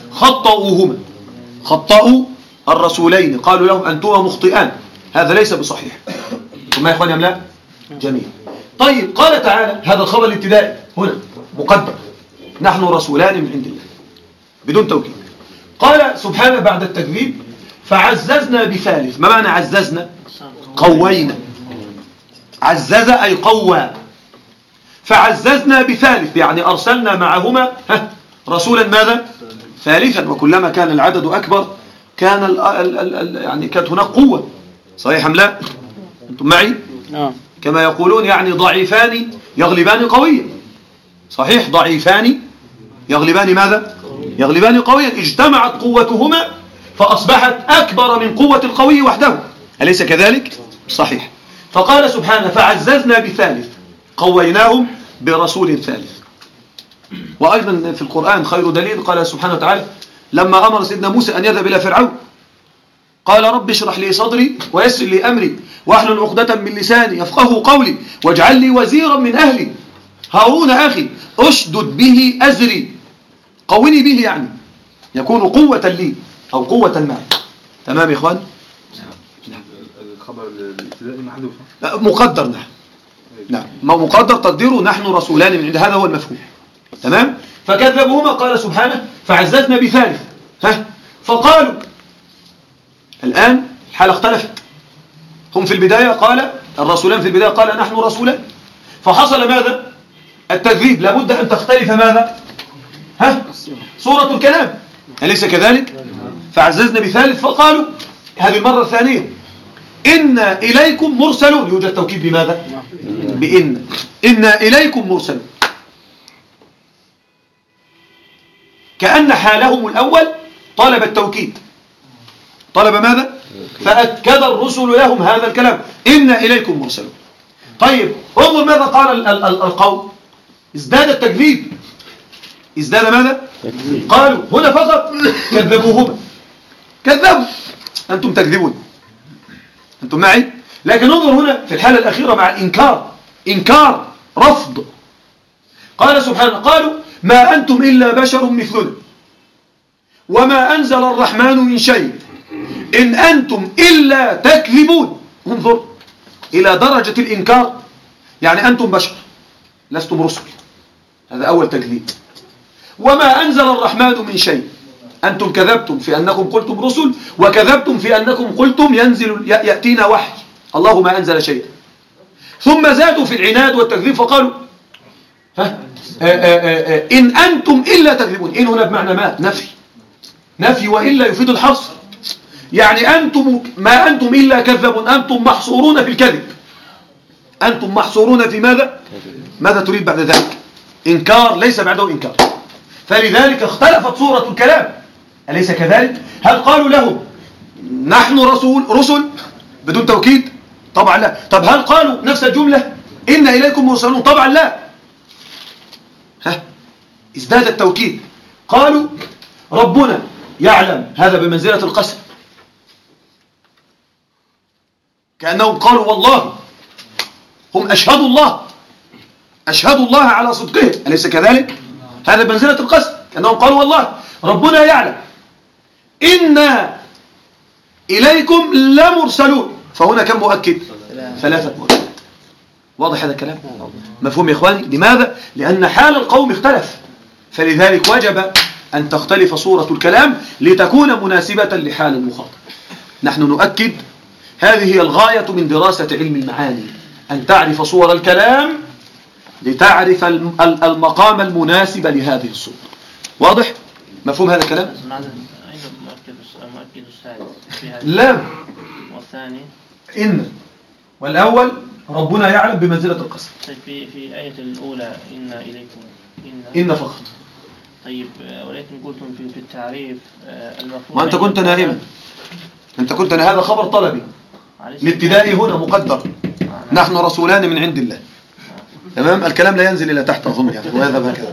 خطأوا الرسولين، قالوا لهم أنتما مخطئان. هذا ليس بصحيح. ثم يا إخواني أم لا؟ جميل. طيب قال تعالى هذا الخبر الابتدائي هنا مقدر نحن رسولان من عند الله بدون توكيد. قال سبحانه بعد التكذيب فعززنا بثالث. ما معنى عززنا؟ قوينا. عزز أي قوى. فعززنا بثالث يعني أرسلنا معهما رسولا ماذا؟ ثالثا. وكلما كان العدد أكبر كان يعني كانت هناك قوة. صحيح أم لا؟ أنتم معي؟ كما يقولون يعني ضعيفان يغلبان قويا. صحيح، ضعيفان يغلبان ماذا؟ يغلبان قويا. اجتمعت قوتهما فأصبحت أكبر من قوة القوي وحده. أليس كذلك؟ صحيح. فقال سبحانه فعززنا بثالث قويناهم برسول ثالث. وأيضا في القرآن خير دليل قال سبحانه وتعالى لما أمر سيدنا موسى أن يذهب إلى فرعون قال رب اشرح لي صدري ويسر لي أمري واحلل عقدة من لساني يفقهوا قولي واجعل لي وزيرا من أهلي هارون أخي أشدد به أزري. قوني به يعني يكون قوة لي أو قوة معي. تمام يا إخوان؟ الخبر الابتدائي محذوف مقدر. نعم مقدر تقديره نحن رسولان من عند، هذا هو المفهوم. تمام. فكذبوهما قال سبحانه فعززنا بثالث. فقالوا الآن الحالة اختلفت. هم في البداية قال الرسولان في البداية قال نحن رسولان، فحصل ماذا؟ التكذيب. لابد أن تختلف ماذا؟ صورة الكلام. أليس كذلك؟ فعززنا بثالث. فقالوا هذه المرة الثانية إنا إليكم مرسلون، يوجد توكيد بماذا؟ بإن. إنا إليكم مرسلون، كأن حالهم الأول طلب التوكيد، طلب ماذا؟ فأكد الرسل لهم هذا الكلام، إنا إليكم مرسلون. طيب انظر ماذا قال القوم، ازداد التكذيب، ازداد ماذا؟ قالوا هنا فقط كذبوهما، كذبوا، أنتم تكذبون، أنتم معي. لكن انظر هنا في الحالة الأخيرة مع الإنكار، إنكار رفض. قال سبحانه قالوا ما أنتم إلا بشر مثلنا وما أنزل الرحمن من شيء إن أنتم إلا تكذبون. انظر إلى درجة الإنكار، يعني أنتم بشر لستم رسل، هذا أول تكذيب. وما أنزل الرحمن من شيء، أنتم كذبتم في أنكم قلتم رسل، وكذبتم في أنكم قلتم يأتينا وحي، الله ما أنزل شيئا. ثم زادوا في العناد والتكذيب فقالوا إن أنتم إلا تكذبون. إن هنا بمعنى ما، نفي، نفي وإلا يفيد الحصر، يعني أنتم ما أنتم إلا كذبون، أنتم محصورون في الكذب، أنتم محصورون في ماذا؟ ماذا تريد بعد ذلك؟ إنكار ليس بعده إنكار. فلذلك اختلفت صورة الكلام، أليس كذلك؟ هل قالوا لهم نحن رسل بدون توكيد؟ طبعا لا. طب هل قالوا نفس الجملة إن إليكم مرسلون؟ طبعا لا. ازداد التوكيد. قالوا ربنا يعلم، هذا بمنزلة القسم، كأنهم قالوا والله، هم أشهدوا الله، أشهدوا الله على صدقه، أليس كذلك؟ هذا بمنزلة القسم، كأنهم قالوا والله ربنا يعلم إنا إليكم لمرسلون. فهنا كم مؤكد؟ 3 مؤكد. واضح هذا الكلام؟ مفهوم يا إخواني؟ لماذا؟ لأن حال القوم اختلف، فلذلك وجب أن تختلف صورة الكلام لتكون مناسبة لحال المخاطب. نحن نؤكد هذه هي الغاية من دراسة علم المعاني، أن تعرف صور الكلام لتعرف المقام المناسب لهذه الصورة. واضح؟ مفهوم هذا الكلام؟ المؤكد السادس لا، والثاني إن، والأول ربنا يعلم بمنزلة القسم. طيب في آية الأولى إنا إليكم إن فقط. طيب ولكن قلتم في التعريف المفهوم، وأنت كنت نائما، أنت كنت هذا خبر طلبي، الابتدائي هنا مقدر، نحن رسولان من عند الله، تمام؟ الكلام لا ينزل إلى تحت أظن يعني، وهذا هكذا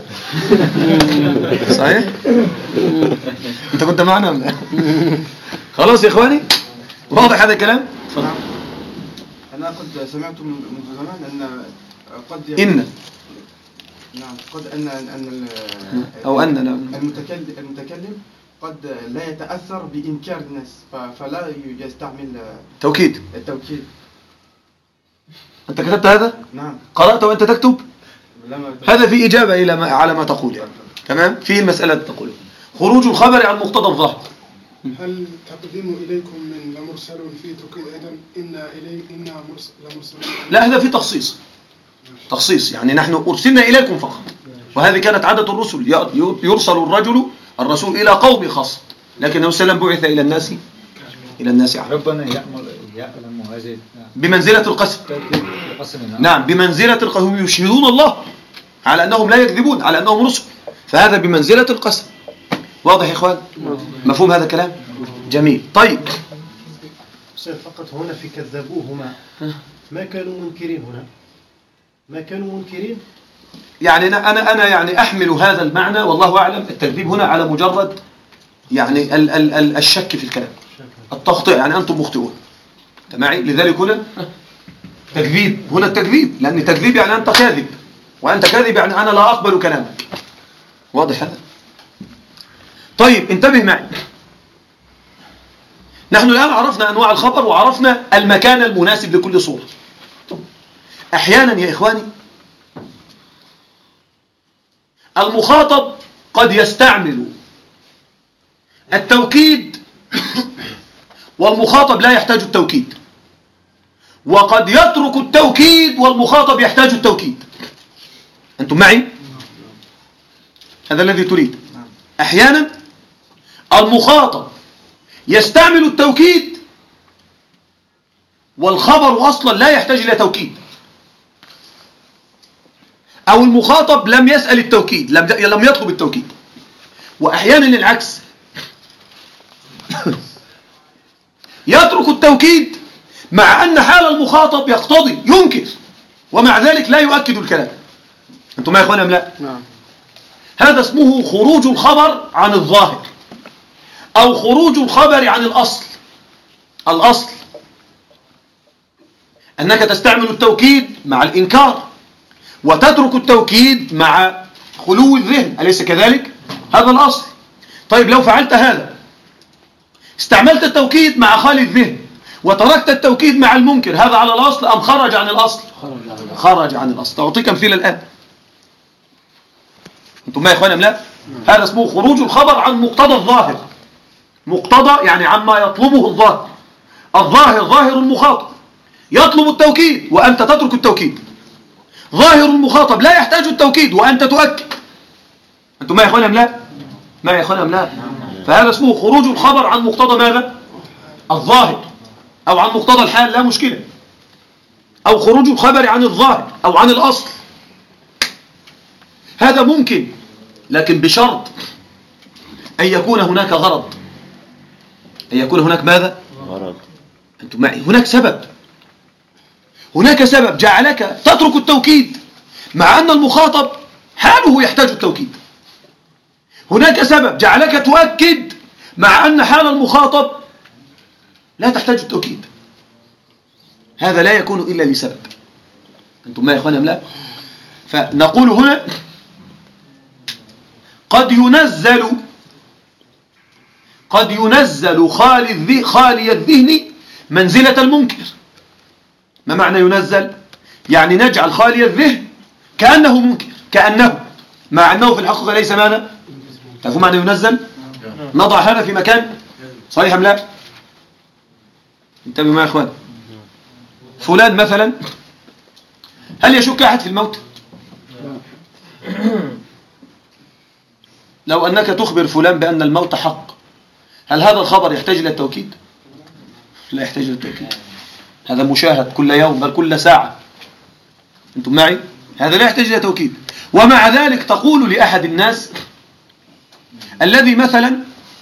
صحيح؟ أنت كنت معنا خلاص يا إخواني؟ واضح هذا الكلام؟ أنا قد سمعت منذ زمان أن قد إن، نعم، قد أن أو أن المتكلم قد لا يتأثر بإنكار الناس، فلا يستعمل توكيد. التوكيد. أنت كتبت هذا؟ نعم. قرأت وأنت تكتب؟ هذا في إجابة إلى على ما تقول يعني. تمام؟ فيه المسألة تقول خروج الخبر عن مقتضى الظاهر. هل تقديم إليكم من لمرسلون في توكيد أيضا إنا لمرسلون؟ لا، هذا في تخصيص، تخصيص، يعني نحن أرسلنا إليكم فقط، وهذه كانت عادة الرسل، يرسل الرسول إلى قوم خاص، لكن النبي صلى الله عليه وسلم بعث إلى الناس عامة. ربنا يعلم هذه بمنزلة القسم. نعم، بمنزلة القسم، هم يشهدون الله على أنهم لا يكذبون، على أنهم رسل، فهذا بمنزلة القسم. واضح يا إخوان؟ مفهوم هذا الكلام؟ جميل. طيب فقط هنا في كذبوهما ما كانوا منكرين، هنا ما كانوا منكرين، يعني أنا يعني أحمل هذا المعنى والله أعلم، التكذيب هنا على مجرد يعني الشك في الكلام، التخطئ، يعني أنتم مخطئون، أنت معي؟ لذلك هنا تكذيب، هنا التكذيب، لأن تكذيب يعني أنت كاذب، وأنت كاذب يعني أنا لا أقبل كلامك. واضح هذا؟ طيب انتبه معي، نحن الآن عرفنا أنواع الخبر وعرفنا المكان المناسب لكل صورة. أحيانا يا إخواني المخاطب قد يستعمل التوكيد والمخاطب لا يحتاج التوكيد، وقد يترك التوكيد والمخاطب يحتاج التوكيد. أنتم معي؟ هذا الذي تريد. أحيانا المخاطب يستعمل التوكيد والخبر أصلا لا يحتاج إلى توكيد، أو المخاطب لم يسأل التوكيد، لم يطلب التوكيد. وأحيانا العكس، يترك التوكيد مع أن حال المخاطب يقتضي ينكر، ومع ذلك لا يؤكد الكلام. أنتم ما يا إخوانا أم لا؟ هذا اسمه خروج الخبر عن الظاهر، أو خروج الخبر عن الأصل. الأصل أنك تستعمل التوكيد مع الإنكار، وتترك التوكيد مع خلو الذهن، أليس كذلك؟ هذا الأصل. طيب لو فعلت هذا، استعملت التوكيد مع خالي الذهن وتركت التوكيد مع المنكر، هذا على الأصل أم خرج عن الأصل؟ خرج عن الأصل. أعطيك أمثلة الآن. أنتم ما يا إخوانا أم لا؟ هذا اسمه خروج الخبر عن مقتضى الظاهر. مقتضى يعني عما يطلبه الظاهر. الظاهر ظاهر المخاطب يطلب التوكيد وأنت تترك التوكيد. ظاهر المخاطب لا يحتاج التوكيد وأنت تؤكد. أنتم ما يا إخوانا أم لا؟ ما يا إخوانا أم لا؟ فهذا اسمه خروج الخبر عن مقتضى ماذا؟ الظاهر، أو عن مقتضى الحال، لا مشكلة. أو خروج الخبر عن الظاهر أو عن الأصل، هذا ممكن، لكن بشرط أن يكون هناك غرض. أن يكون هناك ماذا؟ غرض. أنتم معي؟ هناك سبب. هناك سبب جعلك تترك التوكيد مع أن المخاطب حاله يحتاج التوكيد. هناك سبب جعلك تؤكد مع أن حال المخاطب لا تحتاج التوكيد. هذا لا يكون إلا لسبب. أنتم ما يا إخوانا أم لا؟ فنقول هنا قد ينزل خالي الذهن منزلة المنكر. ما معنى ينزل؟ يعني نجعل خالي الذهن كأنه منكر، كأنه، مع أنه في الحقيقة ليس ماذا؟ تعرفون معنى ينزل؟ نضع هذا في مكان صحيح أم لا؟ انتبهوا يا إخوان. فلان مثلا، هل يشك أحد في الموت؟ لو أنك تخبر فلان بأن الموت حق، هل هذا الخبر يحتاج إلى التوكيد؟ لا يحتاج إلى التوكيد. هذا مشاهد كل يوم بل كل ساعة. أنتم معي؟ هذا لا يحتاج إلى توكيد. ومع ذلك تقول لأحد الناس الذي مثلا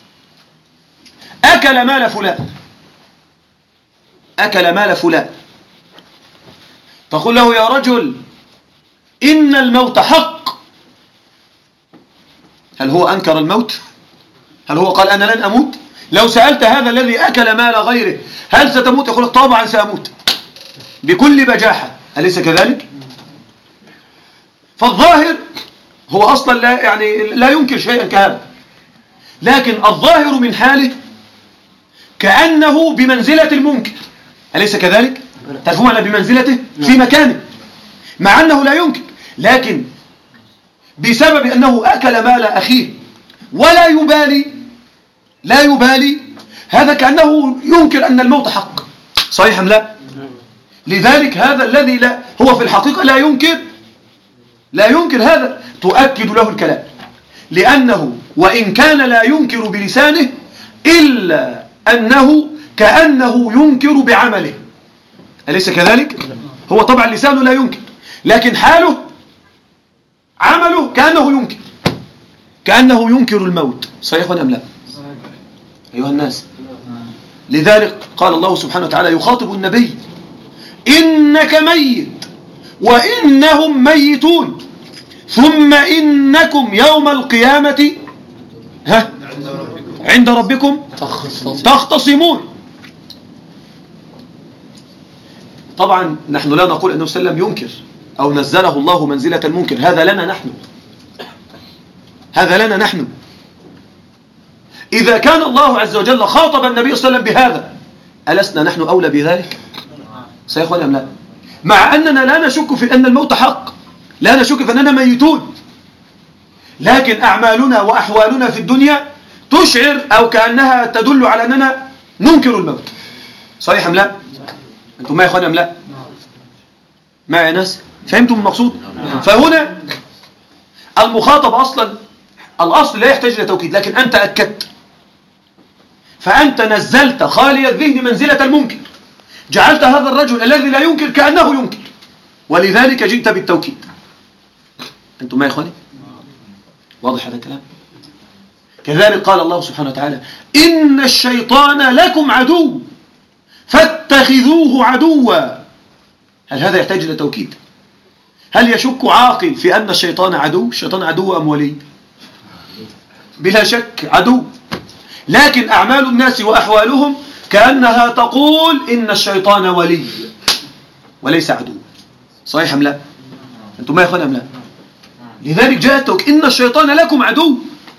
أكل مال فلان، تقول له يا رجل إن الموت حق. هل هو أنكر الموت؟ هل هو قال أنا لن أموت؟ لو سألت هذا الذي أكل مال غيره هل ستموت؟ يقول طبعا سأموت بكل بجاحة، أليس كذلك؟ فالظاهر هو أصلا لا ينكر شيئا كهذا، لكن الظاهر من حاله كأنه بمنزلة المنكر، أليس كذلك؟ تعرفون أنه بمنزلته في مكانه، مع أنه لا ينكر، لكن بسبب أنه أكل مال أخيه ولا يبالي، هذا كأنه ينكر أن الموت حق. صحيح أم لا؟ لذلك هذا الذي هو في الحقيقة لا ينكر هذا تؤكد له الكلام، لأنه وإن كان لا ينكر بلسانه إلا أنه كأنه ينكر بعمله، أليس كذلك؟ هو طبعا لسانه لا ينكر، لكن عمله كأنه ينكر الموت. صحيح أم لا؟ أيها الناس، لذلك قال الله سبحانه وتعالى يخاطب النبي إنك ميت وإنهم ميتون ثم إنكم يوم القيامة عند ربكم تختصمون. طبعا نحن لا نقول أنه سلم ينكر أو نزله الله منزلة المنكر، هذا لنا نحن. إذا كان الله عز وجل خاطب النبي صلى الله عليه وسلم بهذا، ألسنا نحن أولى بذلك؟ سيخوان أم لا؟ مع أننا لا نشك في أن الموت حق، لا نشك في أننا ميتون، لكن أعمالنا وأحوالنا في الدنيا تشعر أو كأنها تدل على أننا ننكر الموت. صحيح أم لا؟ أنتم ما يا إخوان أم لا؟ ما يا ناس؟ فهمتم المقصود؟ فهنا المخاطب أصلا الأصل لا يحتاج إلى توكيد، لكن أنت أكدت، فأنت نزلت خالي الذهن منزلة المنكر، جعلت هذا الرجل الذي لا ينكر كأنه ينكر، ولذلك جئت بالتوكيد. أنتم ما يا إخواني؟ واضح هذا الكلام؟ كذلك قال الله سبحانه وتعالى: إن الشيطان لكم عدو فاتخذوه عدوا. هل هذا يحتاج إلى توكيد؟ هل يشك عاقل في أن الشيطان عدو؟ الشيطان عدو أم ولي؟ بلا شك عدو، لكن أعمال الناس وأحوالهم كأنها تقول إن الشيطان ولي وليس عدو. صحيح أم لا؟ أنتم ما يا أخوان أم لا؟ لذلك جاءتك إن الشيطان لكم عدو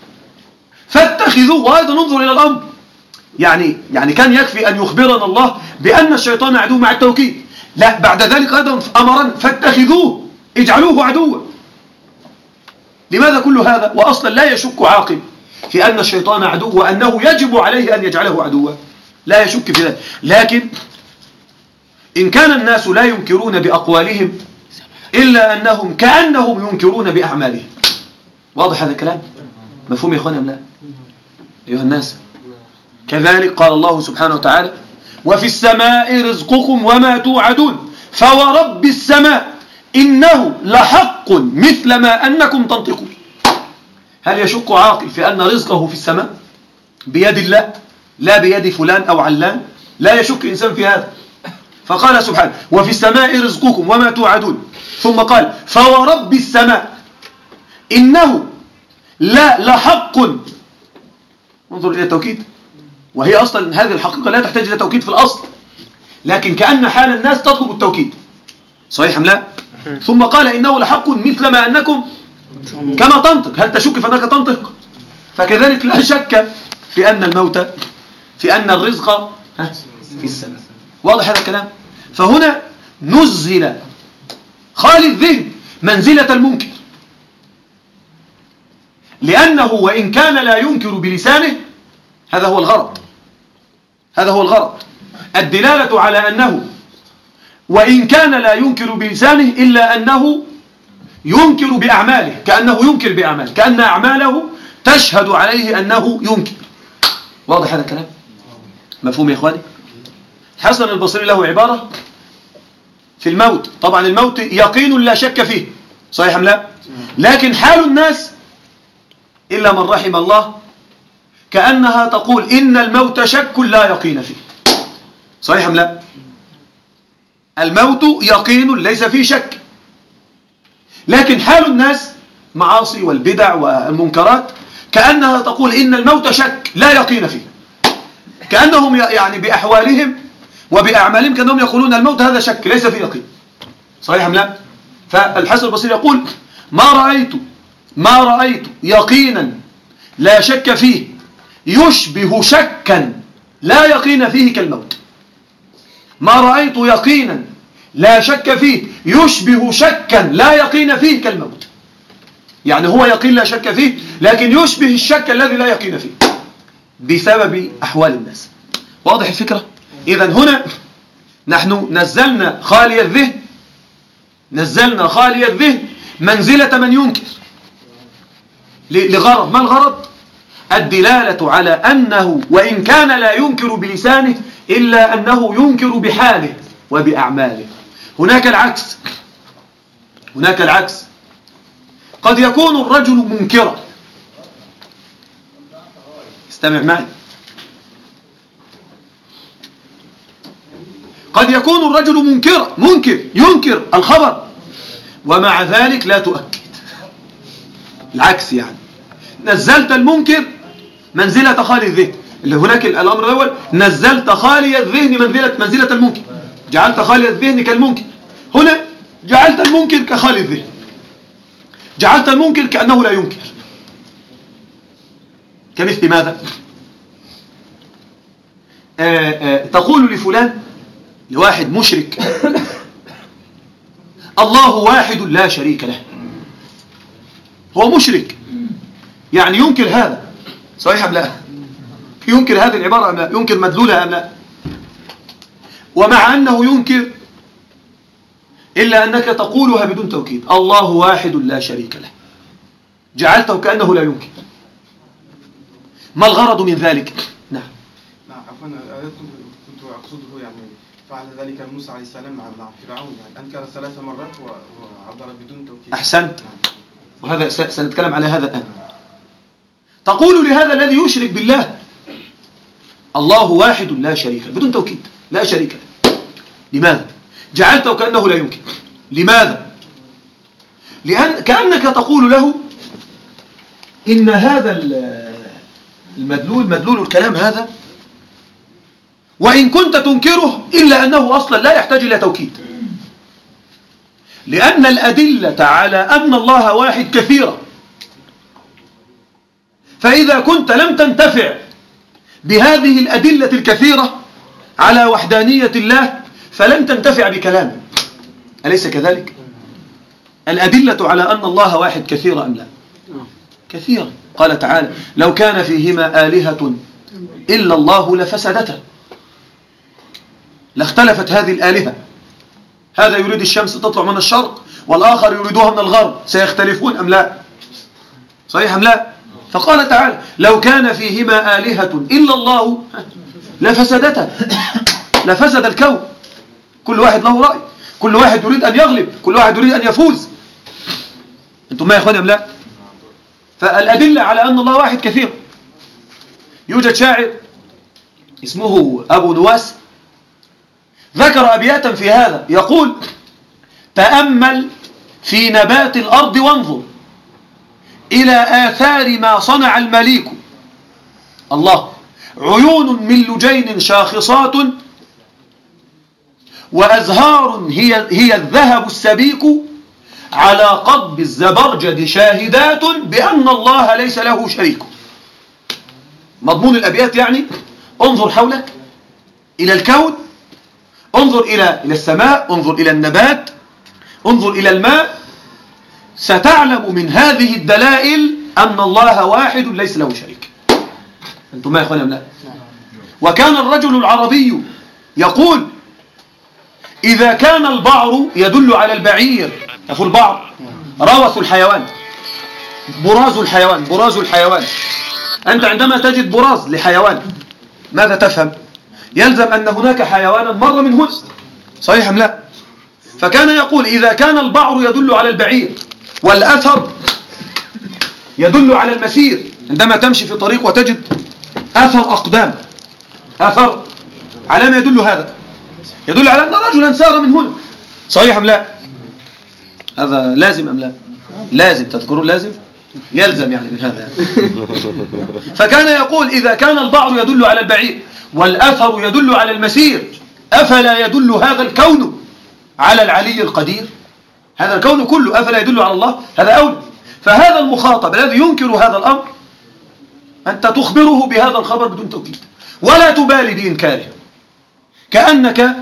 فاتخذوه. وأيضا ننظر إلى الأمر، يعني كان يكفي أن يخبرنا الله بأن الشيطان عدو مع التوكيد، لا بعد ذلك أيضا أمرا فاتخذوه، اجعلوه عدوا. لماذا كل هذا وأصلا لا يشك عاقل في أن الشيطان عدو وأنه يجب عليه أن يجعله عدوا؟ لا يشك في ذلك. لكن إن كان الناس لا ينكرون بأقوالهم إلا أنهم كأنهم ينكرون بأعمالهم. واضح هذا الكلام؟ مفهوم يا إخواني أم لا؟ أيها الناس، كذلك قال الله سبحانه وتعالى: وفي السماء رزقكم وما توعدون فورب السماء إنه لحق مثل ما أنكم تنطقون. هل يشك عاقل في أن رزقه في السماء بيد الله لا بيد فلان أو علان؟ لا يشك إنسان في هذا. فقال سبحانه: وفي السماء رزقكم وما توعدون، ثم قال: فورب السماء إنه لا لحق. انظر إلى التوكيد، وهي أصلا هذه الحقيقة لا تحتاج إلى توكيد في الأصل، لكن كأن حال الناس تطلب التوكيد. صحيح أم لا؟ ثم قال: إنه لحق مثل ما أنكم كما تنطق. هل تشك في أنك تنطق؟ فكذلك لا شك في أن الموت، في أن الرزق في السماء. واضح هذا الكلام؟ فهنا نزل خالي الذهن منزلة المنكر، لأنه وإن كان لا ينكر بلسانه، هذا هو الغرض، هذا هو الغرض، الدلالة على أنه وإن كان لا ينكر بلسانه إلا أنه ينكر بأعماله، كأنه ينكر بأعماله، كأن أعماله تشهد عليه أنه ينكر. واضح هذا الكلام؟ مفهوم يا إخواني؟ حسن البصري له عبارة في الموت. طبعا الموت يقين لا شك فيه، صحيح أم لا؟ لكن حال الناس إلا من رحم الله كأنها تقول إن الموت شك لا يقين فيه. صحيح أم لا؟ الموت يقين ليس فيه شك، لكن حال الناس معاصي والبدع والمنكرات كأنها تقول إن الموت شك لا يقين فيه، كأنهم يعني بأحوالهم وبأعمالهم كأنهم يقولون الموت هذا شك ليس فيه يقين. صحيح أم لا؟ فالحسن البصري يقول: ما رأيت يقينا لا شك فيه يشبه شكا لا يقين فيه كالموت. ما رأيت يقينا لا شك فيه يشبه شكا لا يقين فيه كالموت. يعني هو يقين لا شك فيه، لكن يشبه الشك الذي لا يقين فيه بسبب أحوال الناس. واضح الفكرة؟ إذن هنا نحن نزلنا خالي الذهن منزلة من ينكر لغرض. ما الغرض؟ الدلالة على أنه وإن كان لا ينكر بلسانه إلا أنه ينكر بحاله وبأعماله. هناك العكس، قد يكون الرجل منكرا. استمع معي. قد يكون الرجل ينكر الخبر ومع ذلك لا تؤكد. العكس، يعني نزلت المنكر منزلة خالي الذهن. اللي هناك الأمر الأول، نزلت خالي الذهن منزلة المنكر، جعلت خالي الذهن كالمنكر. هنا جعلت المنكر كخالي الذهن، جعلت المنكر كأنه لا ينكر. كمثل ماذا؟ تقول لفلان، لواحد مشرك: الله واحد لا شريك له. هو مشرك، يعني ينكر هذا. صحيح أم لا؟ ينكر هذه العبارة أم لا؟ ينكر مدلولها أم لا؟ ومع أنه ينكر إلا أنك تقولها بدون توكيد: الله واحد لا شريك له. جعلته كأنه لا ينكر. ما الغرض من ذلك؟ نعم. عفوا، كنت أقصده يعني فعل ذلك موسى عليه السلام مع فرعون، يعني أنكر 3 مرات وعبر بدون توكيد. أحسنت، وهذا سنتكلم على هذا الآن. تقول لهذا الذي يشرك بالله الله واحد لا شريك له بدون توكيد، لا شريك له. لماذا؟ جعلته كأنه لا يمكن. لماذا؟ لأن كأنك تقول له إن هذا مدلول الكلام هذا، وإن كنت تنكره إلا أنه أصلا لا يحتاج إلى توكيد، لأن الأدلة على أن الله واحد كثيرة. فإذا كنت لم تنتفع بهذه الأدلة الكثيرة على وحدانية الله فلن تنتفع بكلامه، أليس كذلك؟ الأدلة على أن الله واحد كثيرة أم لا؟ كثيرة. قال تعالى لو كان فيهما آلهة إلا الله لفسدتا، لاختلفت هذه الآلهة، هذا يريد الشمس تطلع من الشرق والآخر يريدها من الغرب، سيختلفون أم لا؟ صحيح أم لا؟ فقال تعالى لو كان فيهما آلهة إلا الله لفسدتا، لفسد الكون، كل واحد له رأي، كل واحد يريد أن يغلب، كل واحد يريد أن يفوز. أنتم ما يا إخواني أم لا؟ فالأدلة على أن الله واحد كثير. يوجد شاعر اسمه أبو نواس ذكر أبياتا في هذا، يقول تأمل في نبات الأرض وانظر إلى آثار ما صنع المليك، الله عيون من لجين شاخصات وأزهار هي الذهب السبيك، على قضب الزبرجد شاهدات بأن الله ليس له شريك. مضمون الأبيات يعني انظر حولك إلى الكون، انظر إلى السماء، انظر إلى النبات، انظر إلى الماء، ستعلم من هذه الدلائل أن الله واحد ليس له شريك. أنتم ما يا أخوانا لا؟ وكان الرجل العربي يقول إذا كان البعر يدل على البعير، يقول البعر روث الحيوان، براز الحيوان، أنت عندما تجد براز لحيوان ماذا تفهم؟ يلزم أن هناك حيوانا مر من هنا، صحيح أم لا؟ فكان يقول إذا كان البعر يدل على البعير والأثر يدل على المسير، عندما تمشي في طريق وتجد أثر أقدام، أثر على ما يدل هذا؟ يدل على أن رجلا سار من هنا، صحيح أم لا؟ هذا لازم أم لا؟ لازم، تذكرون لازم؟ يلزم يعني من هذا. فكان يقول إذا كان البعر يدل على البعير والأثر يدل على المسير، أفلا يدل هذا الكون على العلي القدير؟ هذا الكون كله أفلا يدل على الله؟ هذا أولى. فهذا المخاطب الذي ينكر هذا الأمر أنت تخبره بهذا الخبر بدون توكيد ولا تبالي بإنكاره، كأنك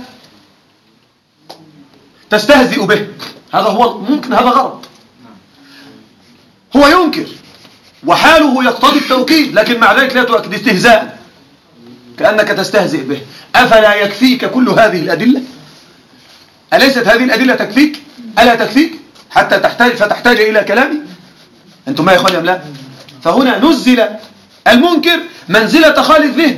تستهزئ به. هذا هو ممكن، هذا غلط. هو ينكر وحاله يقتضي التوكيد، لكن مع ذلك لا تؤكد، استهزاء، كأنك تستهزئ به. أفلا يكفيك كل هذه الأدلة؟ أليست هذه الأدلة تكفيك؟ ألا تكفيك حتى فتحتاج إلى كلامي؟ أنتم ما يا إخواني أم لا؟ فهنا نزل المنكر منزلة خالي الذهن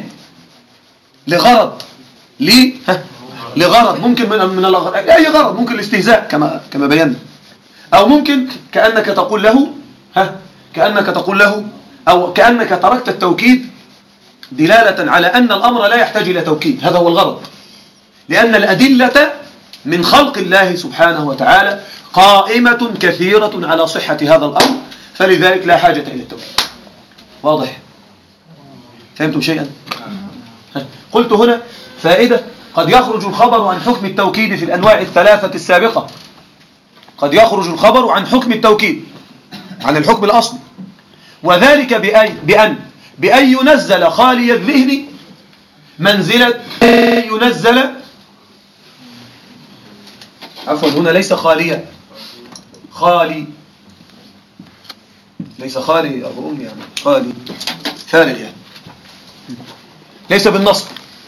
لغرض ممكن من الأغراض، أي غرض، ممكن الاستهزاء كما بينا، أو ممكن كأنك تقول له أو كأنك تركت التوكيد دلالة على أن الأمر لا يحتاج إلى توكيد. هذا هو الغرض، لأن الأدلة من خلق الله سبحانه وتعالى قائمة كثيرة على صحة هذا الأمر، فلذلك لا حاجة إلى التوكيد. واضح؟ فهمتم شيئا؟ قلت هنا فائدة: قد يخرج الخبر عن حكم التوكيد في الأنواع الثلاثة السابقة. قد يخرج الخبر عن حكم التوكيد، عن الحكم الأصلي، وذلك بأن ينزل خالي الذهن منزلة ينزل، عفوا هنا ليس خاليا، ليس خالي أظن يعني خالي فارغ يعني، ليس بالنصب،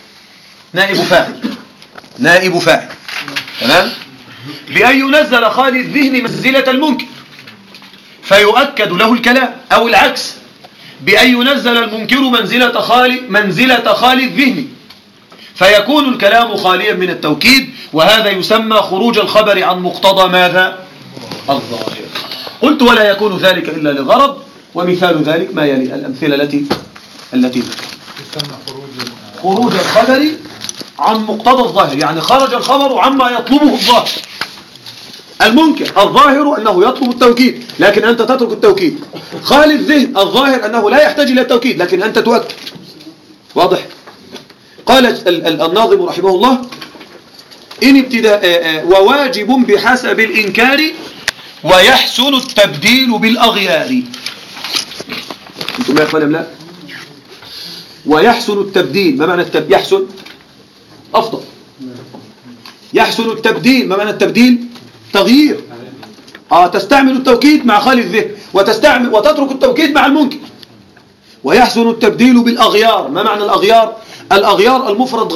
نائب فاعل تمام. بأن ينزل خالي الذهن منزلة المنكر فيؤكد له الكلام، أو العكس، بأن ينزل المنكر منزلة خالي الذهن فيكون الكلام خاليا من التوكيد، وهذا يسمى خروج الخبر عن مقتضى ماذا؟ الظاهر. قلت ولا يكون ذلك إلا لغرض، ومثال ذلك ما يلي الأمثلة التي يسمى خروج الخبر عن مقتضى الظاهر، يعني خرج الخبر عما يطلبه الظاهر. المنكر الظاهر أنه يطلب التوكيد لكن أنت تترك التوكيد. خالي الذهن الظاهر أنه لا يحتاج إلى التوكيد لكن أنت تؤكد. واضح؟ قال الناظم رحمه الله: إن ابتداء وواجب بحسب الإنكار ويحسن التبديل بالأغيار. أنتم يا أخوان لا؟ ويحسن التبديل، ما معنى يحسن؟ أفضل. يحسن التبديل، ما معنى التبديل؟ تغيير. تستعمل التوكيد مع خالي الذهن وتترك التوكيد مع المنكر. ويحسن التبديل بالأغيار، ما معنى الأغيار؟ الأغيار المفرد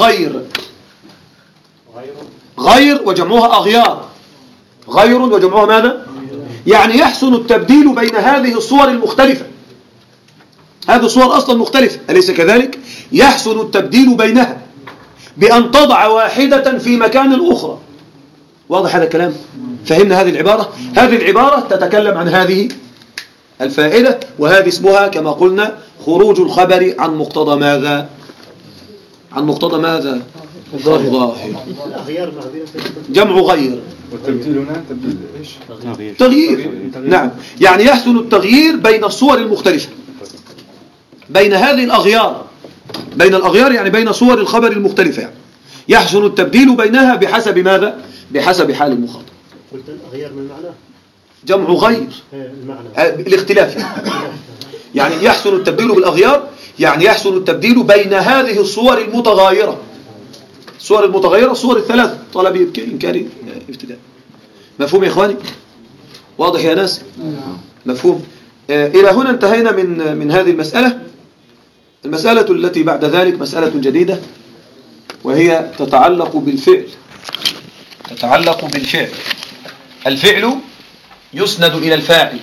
غير وجمعها أغيار. غير وجمعها ماذا؟ يعني يحسن التبديل بين هذه الصور المختلفة. هذه الصور أصلا مختلفة أليس كذلك؟ يحسن التبديل بينها بأن تضع واحدة في مكان أخرى. واضح هذا الكلام؟ فهمنا هذه العبارة؟ هذه العبارة تتكلم عن هذه الفائدة، وهذه اسمها كما قلنا خروج الخبر عن مقتضى ماذا؟ عن مقتضى ماذا؟ الظاهر. جمع غير. والتبديل هنا تبديل ايش؟ تغيير. نعم، يعني يحسن التغيير بين الصور المختلفة، بين هذه الأغيار، بين الأغيار يعني بين صور الخبر المختلفة، يعني يحسن التبديل بينها بحسب ماذا؟ بحسب حال المخاطب. قلت الأغيار من معنى؟ جمع غير المعنى الاختلاف، يعني يحسن التبديل بالأغيار يعني يحسن التبديل بين هذه الصور المتغايرة. الصور المتغيرة الصور الثلاث: طلب، إنكار، ابتداء. مفهوم يا إخواني؟ واضح يا ناس؟ مفهوم. إلى هنا انتهينا من هذه المسألة. المسألة التي بعد ذلك مسألة جديدة، وهي تتعلق بالفعل. الفعل يسند إلى الفاعل.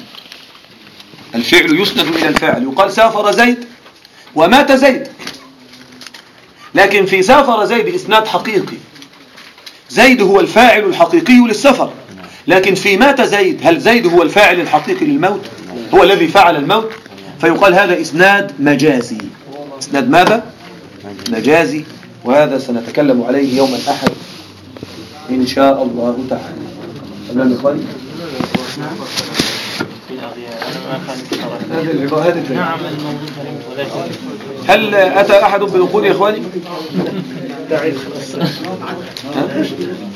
يقال سافر زيد ومات زيد، لكن في سافر زيد إسناد حقيقي، زيد هو الفاعل الحقيقي للسفر، لكن في مات زيد هل زيد هو الفاعل الحقيقي للموت؟ هو الذي فعل الموت، فيقال هذا إسناد مجازي. إسناد ماذا؟ مجازي، وهذا سنتكلم عليه يوم الأحد إن شاء الله تعالى. تمام يا إخواني؟ نعم الموضوع ولكن هل أتى أحد بنقول يا إخواني؟